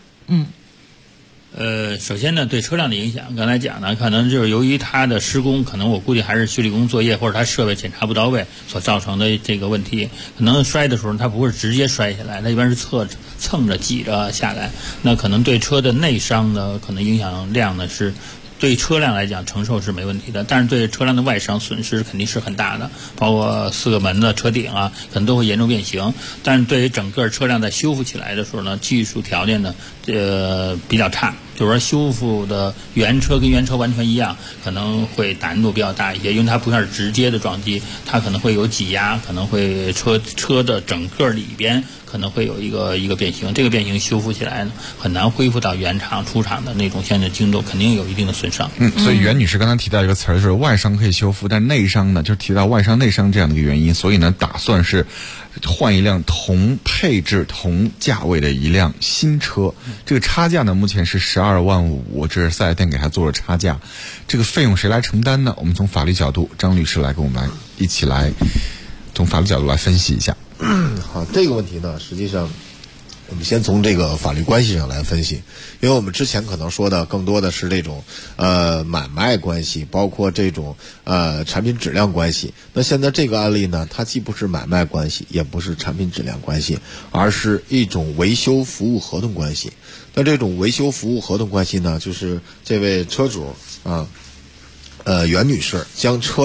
首先呢，对车辆的影响，刚才讲呢，可能就是由于它的施工，可能我估计还是修理工作业或者它设备检查不到位所造成的这个问题。可能摔的时候它不是直接摔下来，它一般是蹭着挤着下来，那可能对车的内伤呢，可能影响量呢是对车辆来讲承受是没问题的，但是对车辆的外伤损失肯定是很大的，包括4个门的车顶啊，可能都会严重变形。但是对于整个车辆在修复起来的时候呢，技术条件呢比较差，就是说修复的原车跟原车完全一样，可能会难度比较大一些，因为它不像是直接的撞击，它可能会有挤压，可能会车的整个里边可能会有一个变形，这个变形修复起来呢很难恢复到原厂出厂的那种相应的精度，肯定有一定的损伤。 所以袁女士刚才提到一个词儿，就是外伤可以修复，但内伤呢，就是提到外伤内伤这样的一个原因，所以呢打算是换一辆同配置同价位的一辆新车。这个差价呢目前是12万5，这是4S店给他做了差价，这个费用谁来承担呢？我们从法律角度，张律师来跟我们一起来从法律角度来分析一下。 好，这个问题呢，实际上我们先从这个法律关系上来分析，因为我们之前可能说的更多的是这种买卖关系，包括这种产品质量关系。那现在这个案例呢，它既不是买卖关系，也不是产品质量关系，而是一种维修服务合同关系。那这种维修服务合同关系呢，就是这位车主袁女士将车辆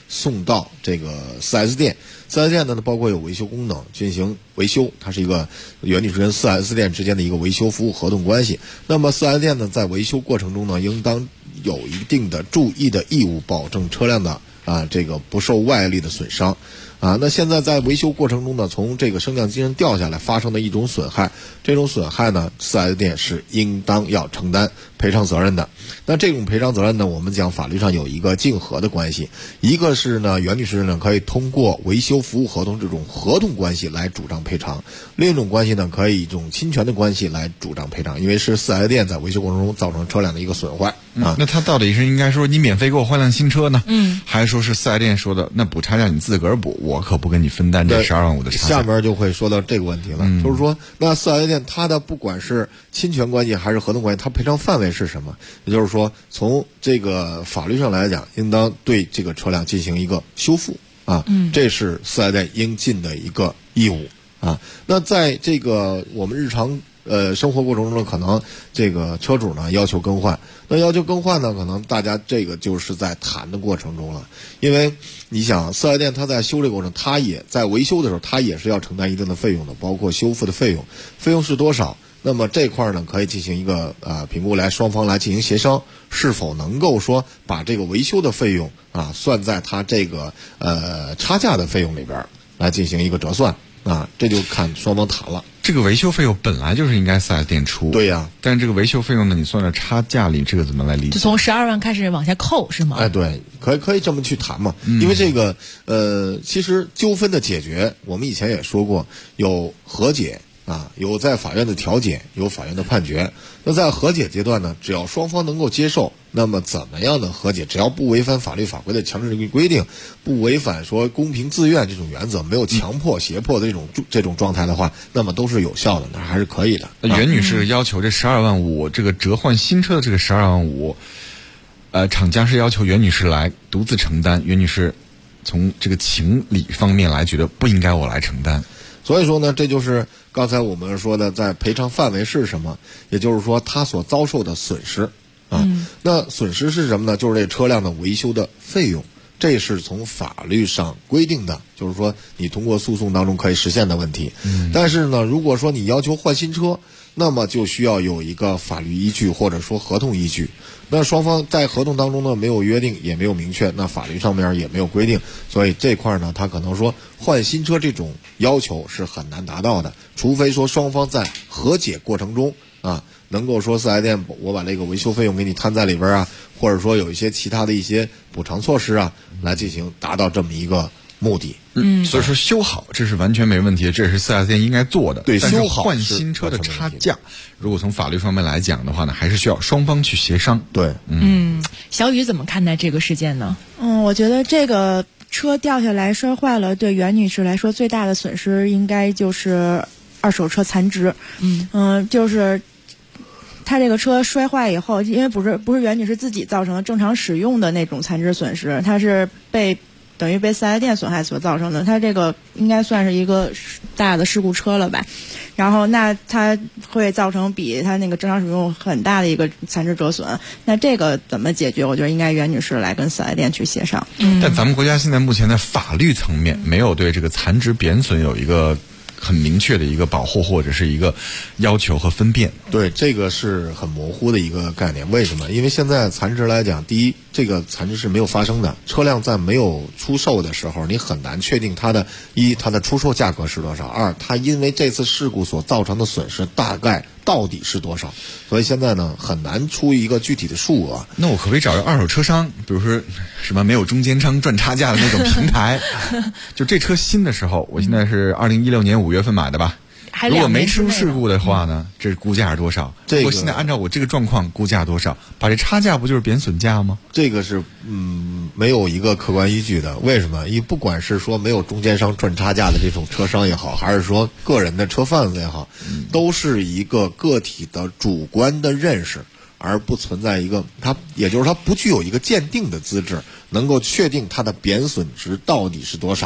送到这个 4S 店。4S 店呢，包括有维修功能进行维修，它是一个袁女士跟 4S 店之间的一个维修服务合同关系。那么 4S 店呢，在维修过程中呢，应当有一定的注意的义务，保证车辆的这个不受外力的损伤。那现在在维修过程中呢，从这个升降机上掉下来发生的一种损害，这种损害呢 4S 店是应当要承担赔偿责任的。那这种赔偿责任呢，我们讲法律上有一个竞合的关系，一个是呢袁女士呢可以通过维修服务合同这种合同关系来主张赔偿，另一种关系呢可以以一种侵权的关系来主张赔偿，因为是 4S 店在维修过程中造成车辆的一个损坏。 那他到底是应该说你免费给我换辆新车呢，还是说是 4S 店说的那补差价你自个儿补，我可不跟你分担这12万5的差价。 下面就会说到这个问题了，就是说那 4S 店它的不管是侵权关系还是合同关系，它赔偿范围是什么？也就是说从这个法律上来讲，应当对这个车辆进行一个修复这是 4S 店应尽的一个义务那在这个我们日常生活过程中呢，可能这个车主呢要求更换，那要求更换呢，可能大家这个就是在谈的过程中了，因为你想 4S 店它在修这个过程，它也在维修的时候，它也是要承担一定的费用的，包括修复的费用是多少？那么这块呢，可以进行一个评估，双方来进行协商，是否能够说把这个维修的费用算在它这个差价的费用里边来进行一个折算这就看双方谈了。 这个维修费用本来就是应该 4S 店出， 对呀， 但是这个维修费用呢，你算在差价里，这个怎么来理解？ 就从12万开始往下扣是吗？ 对，可以这么去谈嘛，因为这个其实纠纷的解决，我们以前也说过，有和解有在法院的调解，有法院的判决。那在和解阶段呢，只要双方能够接受，那么怎么样的和解，只要不违反法律法规的强制规定，不违反说公平自愿这种原则，没有强迫胁迫的这种状态的话，那么都是有效的，那还是可以的。 袁女士要求这12万5，这个折换新车的这个12万5，厂家是要求袁女士来独自承担，袁女士从这个情理方面来觉得不应该我来承担。 所以说呢，这就是刚才我们说的，在赔偿范围是什么？也就是说，他所遭受的损失那损失是什么呢？就是这车辆的维修的费用，这是从法律上规定的，就是说你通过诉讼当中可以实现的问题。但是呢，如果说你要求换新车，那么就需要有一个法律依据或者说合同依据。那双方在合同当中呢没有约定，也没有明确，那法律上面也没有规定，所以这块呢，他可能说换新车这种要求是很难达到的，除非说双方在和解过程中能够说 4S 店我把这个维修费用给你摊在里边或者说有一些其他的一些补偿措施来进行达到这么一个目的。 所以说修好这是完全没问题的，这也是 4S 店应该做的。 对，修好换新车的差价，如果从法律方面来讲的话呢，还是需要双方去协商。 对， 小雨怎么看待这个事件呢？ 我觉得这个车掉下来摔坏了，对袁女士来说最大的损失应该就是二手车残值。就是她这个车摔坏以后，因为不是袁女士自己造成的正常使用的那种残值损失，它是等于被 4S 店损害所造成的，它这个应该算是一个大的事故车了吧，然后那它会造成比它那个正常使用很大的一个残值折损，那这个怎么解决？我觉得应该袁女士来跟 4S 店去协商。 但咱们国家现在目前在法律层面没有对这个残值贬损有一个很明确的一个保护或者是一个要求和分辨。 对，这个是很模糊的一个概念。为什么？因为现在残值来讲，第一，这个残值是没有发生的，车辆在没有出售的时候，你很难确定它的出售价格是多少，二，它因为这次事故所造成的损失大概到底是多少，所以现在呢很难出一个具体的数额。 那我可不可以找个二手车商，比如说什么没有中间商赚差价的那种平台就这车新的时候，我现在是2016年5月份买的吧，如果没出事故的话呢，这估价是多少？如果现在按照我这个状况估价多少，把这差价不就是贬损价吗？ 这个是没有一个客观依据的。为什么？不管是说没有中间商赚差价的这种车商也好，还是说个人的车贩子也好，都是一个个体的主观的认识，而不存在一个也就是它不具有一个鉴定的资质，能够确定它的贬损值到底是多少。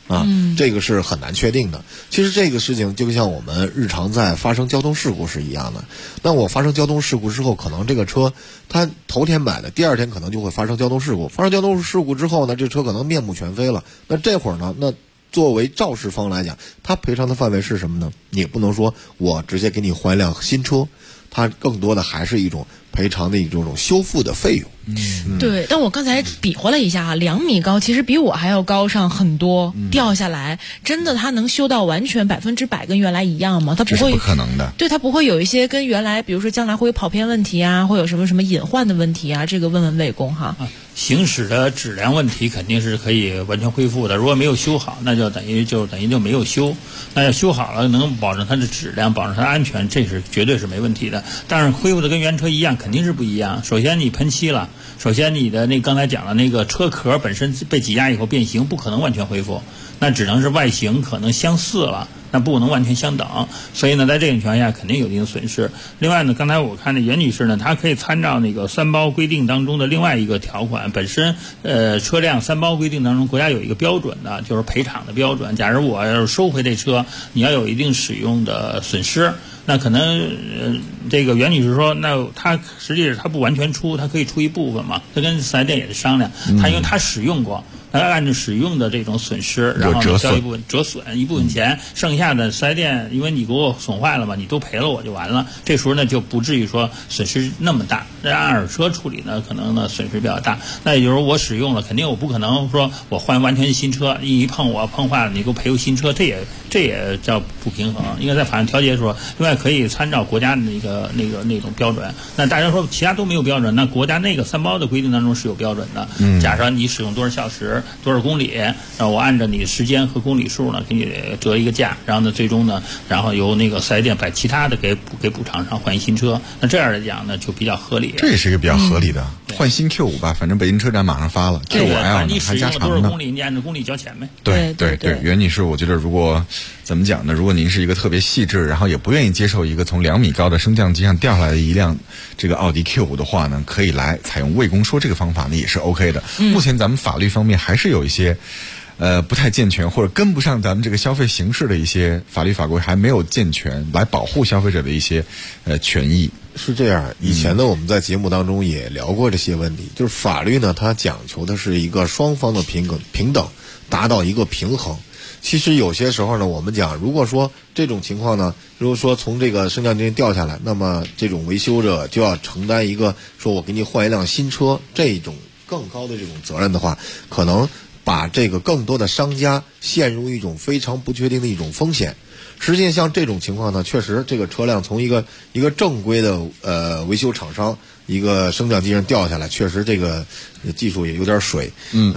这个是很难确定的。其实这个事情就像我们日常在发生交通事故是一样的。那我发生交通事故之后，可能这个车它头天买的，第二天可能就会发生交通事故。发生交通事故之后呢，这车可能面目全非了。那这会儿呢，那作为肇事方来讲，他赔偿的范围是什么呢？你不能说我直接给你换一辆新车，它更多的还是一种赔偿的一种修复的费用。 对，但我刚才比划了一下2米高，其实比我还要高上很多。掉下来，真的它能修到完全100%跟原来一样吗？它不会， 这是不可能的。 对，它不会有一些跟原来，比如说将来会有跑偏问题啊，会有什么隐患的问题啊？这个问问魏工哈。 行驶的质量问题肯定是可以完全恢复的。如果没有修好，那就等于就没有修。那要修好了，能保证它的质量，保证它的安全，这是绝对是没问题的。但是恢复的跟原车一样，肯定是不一样。首先你喷漆了，首先你的刚才讲的那个车壳本身被挤压以后变形，不可能完全恢复，那只能是外形可能相似了。那不能完全相等，所以呢，在这种情况下肯定有一定损失。另外呢，刚才我看那袁女士呢，她可以参照那个三包规定当中的另外一个条款，本身车辆三包规定当中国家有一个标准的，就是赔偿的标准。假如我要是收回这车，你要有一定使用的损失。那可能这个袁女士说，那她实际是她不完全出，她可以出一部分嘛，她跟四 S 店也是商量，她因为她使用过。按照使用的这种损失，然后交一部分折损一部分钱，剩下的四 S 店，因为你给我损坏了嘛，你都赔了我就完了。这时候呢就不至于说损失那么大。那按二手车处理呢，可能呢损失比较大。那也就是说我使用了，肯定我不可能说我换完全新车，一碰我碰坏了，你给我赔我新车，这也叫不平衡。应该在法院调解的时候，另外可以参照国家的那种标准。那大家说其他都没有标准，那国家那个三包的规定当中是有标准的。假设你使用多少小时。多少公里，然后我按照你时间和公里数呢，给你折一个价，然后呢，最终呢，然后由那个四 S 店把其他的给补偿上，换一新车。那这样来讲呢，就比较合理。 这也是一个比较合理的，换新 Q5吧，反正北京车展马上发了 ，Q5L 呢还加长呢。 多少公里，你按照公里交钱呗。 对，袁女士，我觉得如果怎么讲呢？如果您是一个特别细致，然后也不愿意接受一个从2米高的升降机上掉下来的一辆这个奥迪 Q5 的话呢，可以来采用魏工说这个方法呢，也是 OK 的。目前咱们法律方面还是有一些不太健全或者跟不上咱们这个消费形势的一些法律法规还没有健全来保护消费者的一些权益。 是这样，以前呢我们在节目当中也聊过这些问题，就是法律呢它讲求的是一个双方的平等，达到一个平衡。其实有些时候呢，我们讲，如果说这种情况呢，如果说从这个升降机掉下来，那么这种维修者就要承担一个说我给你换一辆新车这种更高的这种责任的话，可能把这个更多的商家陷入一种非常不确定的一种风险。实际上像这种情况呢，确实这个车辆从一个正规的维修厂商一个升降机上掉下来，确实这个技术也有点水。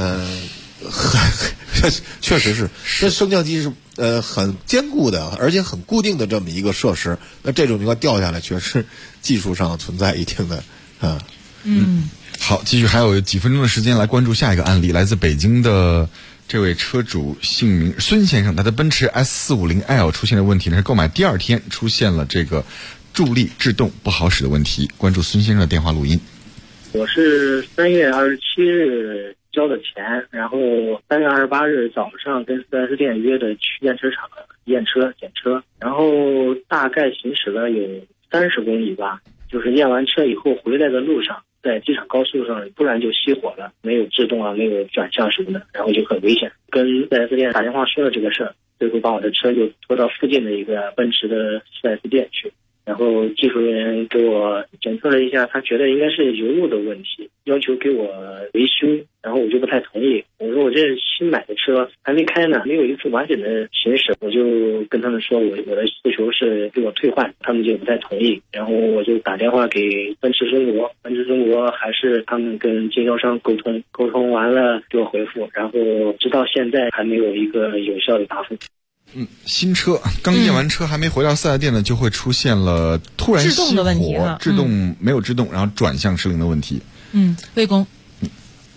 确实是，这升降机是很坚固的，而且很固定的这么一个设施。那这种情况掉下来，确实技术上存在一定的好，继续还有几分钟的时间来关注下一个案例，来自北京的这位车主姓名孙先生，他的奔驰 S450L 出现的问题呢是购买第2天出现了这个助力制动不好使的问题。关注孙先生的电话录音。 我是3月27日交的钱，然后3月28日早上跟 4S 店约的去验车场验车检车，然后大概行驶了有30公里吧，就是验完车以后回来的路上，在机场高速上突然就熄火了，没有制动啊，没有转向什么的，然后就很危险。跟 4S 店打电话说了这个事儿，最后把我的车就拖到附近的一个奔驰的 4S 店去。然后技术人员给我检测了一下，他觉得应该是油路的问题，要求给我维修，然后我就不太同意。我说我这新买的车还没开呢，没有一次完整的行驶，我就跟他们说我的诉求是给我退换，他们就不太同意。然后我就打电话给奔驰中国，奔驰中国还是他们跟经销商沟通完了给我回复，然后直到现在还没有一个有效的答复。 新车刚验完车还没回到4S店呢，就会出现了突然熄火、 制动的问题制动没有制动，然后转向失灵的问题。 魏工。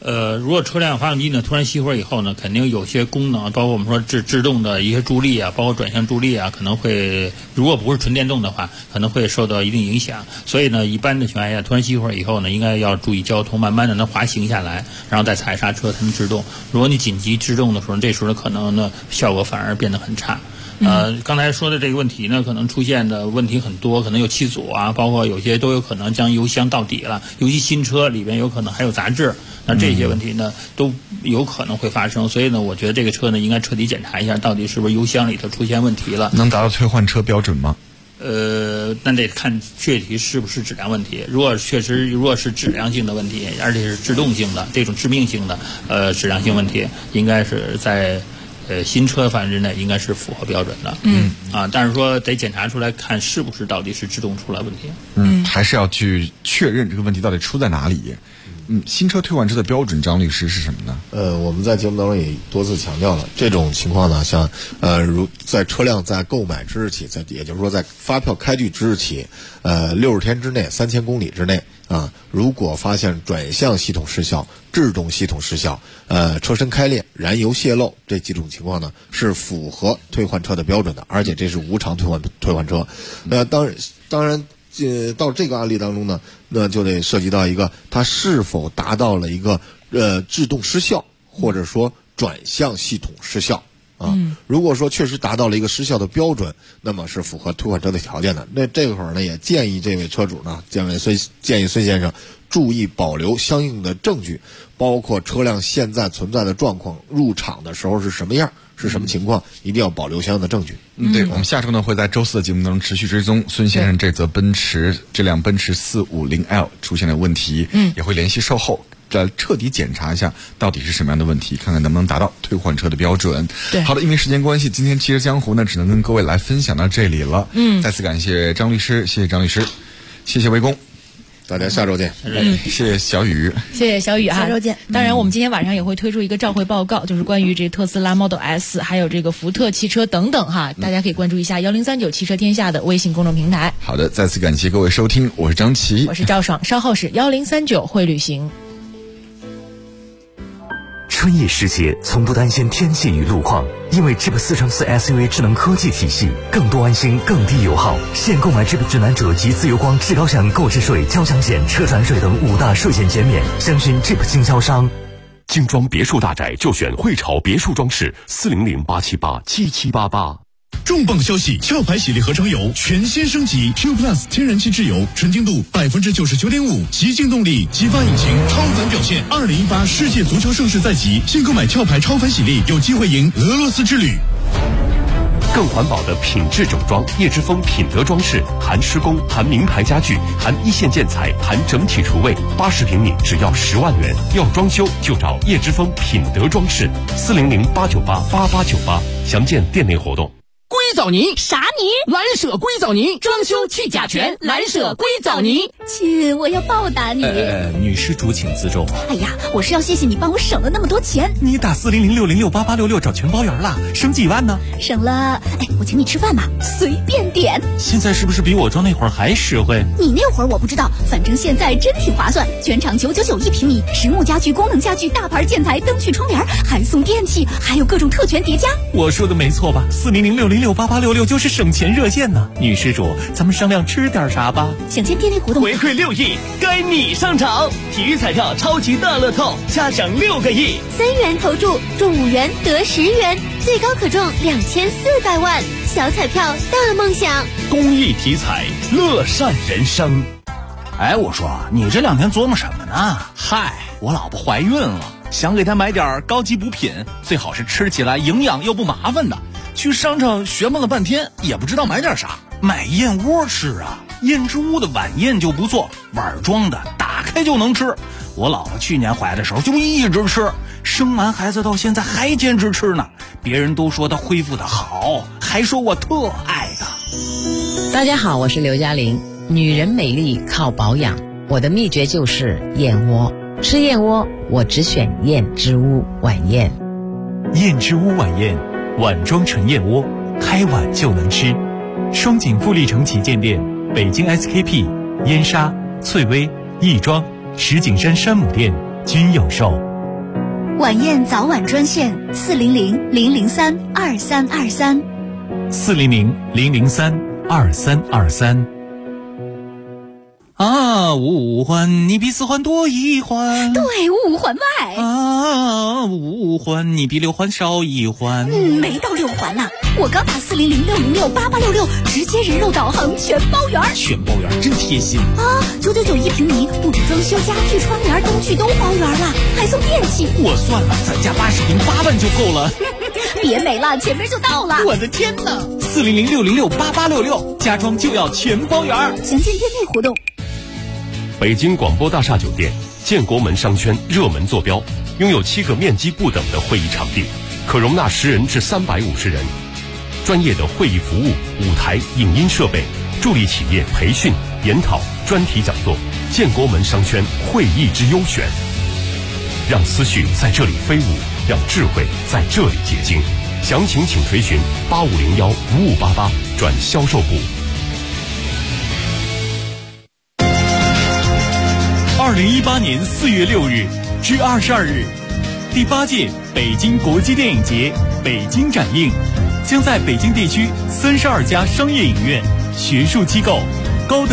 如果车辆发动机呢突然熄火以后呢，肯定有些功能，包括我们说制动的一些助力啊，包括转向助力啊，可能会如果不是纯电动的话，可能会受到一定影响。所以呢，一般的情况下，突然熄火以后呢，应该要注意交通，慢慢的能滑行下来，然后再踩刹车才能制动。如果你紧急制动的时候，这时候可能呢效果反而变得很差。刚才说的这个问题呢，可能出现的问题很多，可能有气阻啊，包括有些都有可能将油箱到底了，尤其新车里边有可能还有杂质，那这些问题呢都有可能会发生。所以呢，我觉得这个车呢应该彻底检查一下，到底是不是油箱里头出现问题了。 能达到退换车标准吗？ 那得看具体是不是质量问题。如果是质量性的问题，而且是制动性的这种致命性的质量性问题，应该是在新车范围内应该是符合标准的。但是说得检查出来看是不是到底是制动出来问题。 还是要去确认这个问题到底出在哪里。新车退换车的标准，张律师是什么呢？ 我们在节目当中也多次强调了，这种情况呢，像如在车辆在购买之日起，也就是说在发票开具之日起，60天之内，3000公里之内啊，如果发现转向系统失效、制动系统失效、车身开裂、燃油泄漏这几种情况呢，是符合退换车的标准的，而且这是无偿退换车。当然。到这个案例当中呢，那就得涉及到一个它是否达到了一个制动失效，或者说转向系统失效啊。如果说确实达到了一个失效的标准，那么是符合退换车的条件的。那这会儿呢，也建议这位车主呢，建议孙先生注意保留相应的证据，包括车辆现在存在的状况，入厂的时候是什么样。是什么情况？一定要保留相应的证据。 对，我们下周呢会在周4的节目当中持续追踪孙先生这辆奔驰450L 出现的问题，也会联系售后，彻底检查一下到底是什么样的问题，看看能不能达到退换车的标准。 对， 好的，因为时间关系，今天汽车江湖呢只能跟各位来分享到这里了。再次感谢张律师，谢谢张律师，谢谢魏工。 大家下周见。 谢谢小雨， 谢谢小雨啊， 下周见。 当然，我们今天晚上也会推出一个召回报告，就是关于这特斯拉 Model S， 还有这个福特汽车等等哈，大家可以关注一下1039汽车天下的微信公众平台。 好的，再次感谢各位收听，我是张琪， 我是赵爽，稍后是1039会旅行。 春意世界从不担心天气与路况，因为 Jeep 4×4 SUV 智能科技体系，更多安心，更低油耗。现购买 Jeep 指南者及自由光至高享购置税、交强险、车船税等5大税险减免，详询 Jeep 经销商。 精装别墅大宅就选汇潮别墅装饰，400-878-7788。 重磅消息！壳牌洗涤合成油全新升级 Q Plus 天然气质油，纯净度99.5%，极净动力，激发引擎，超凡表现。2018世界足球盛世在即，新购买壳牌超凡洗涤，有机会赢俄罗斯之旅。 更环保的品质整装，叶之峰品德装饰，含施工，含名牌家具，含一线建材，含整体厨卫，80平米只要10万元。要装修就找叶之峰品德装饰，400-898-8898，详见店内活动。 硅藻泥啥泥？ 蓝舍硅藻泥，装修去甲醛，蓝舍硅藻泥。 亲，我要报答你。 女施主请自重。 哎呀，我是要谢谢你帮我省了那么多钱。 你打400-606-8866找全包圆了，省几万呢？ 省了，我请你吃饭吧，随便点。 现在是不是比我装那会儿还实惠？ 你那会儿我不知道，反正现在真挺划算，全场999一平米，实木家具、功能家具、大牌建材、灯具、窗帘，还送电器，还有各种特权叠加。 我说的没错吧？400-606-8866就是省钱热线呢。女施主，咱们商量吃点啥吧？ 想见店内活动， 回馈6亿，该你上场。体育彩票超级大乐透，加省6个亿 ，3元投注，中5元得10元，最高可中2400万。小彩票大梦想， 公益体彩，乐善人生。我说你这2天琢磨什么呢？嗨，我老婆怀孕了，想给她买点高级补品，最好是吃起来营养又不麻烦的。去商场学摸了半天，也不知道买点啥。买燕窝吃啊，燕之屋的晚宴就不错，碗装的，打开就能吃。我老婆去年怀的时候就一直吃，生完孩子到现在还坚持吃呢。别人都说她恢复的好，还说我特爱她。 大家好，我是刘嘉玲。女人美丽靠保养，我的秘诀就是燕窝。吃燕窝，我只选燕之屋晚宴。 燕之屋晚宴，碗装纯燕窝，开碗就能吃。双井富力城旗舰店、北京 SKP、燕莎、翠微、亦庄、石景山山姆店均有售。 晚宴早晚专线 400-003-2323，400-003-2323。啊，五环你比四环多一环， 对，5环外。 啊，五环你比6环少一环。 没到6环呢，我刚打400-606-8866，直接人肉导航全包圆。 全包圆真贴心啊！999一平米，不止装修、家具、窗帘、灯具都包圆了，还送电器。 我算了，咱家80平8万就够了。 别美了，前面就到了。 我的天哪！400-606-8866，家装就要全包圆。 详见店内活动。 北京广播大厦酒店建国门商圈热门坐标，拥有7个面积不等的会议场地，可容纳10人至350人。专业的会议服务、舞台、影音设备，助力企业培训、研讨、专题讲座。建国门商圈会议之优选，让思绪在这里飞舞，让智慧在这里结晶。详情请垂询8501-5588转销售部。 2018年4月6日至22日，第8届北京国际电影节北京展映将在北京地区32家商业影院、学术机构、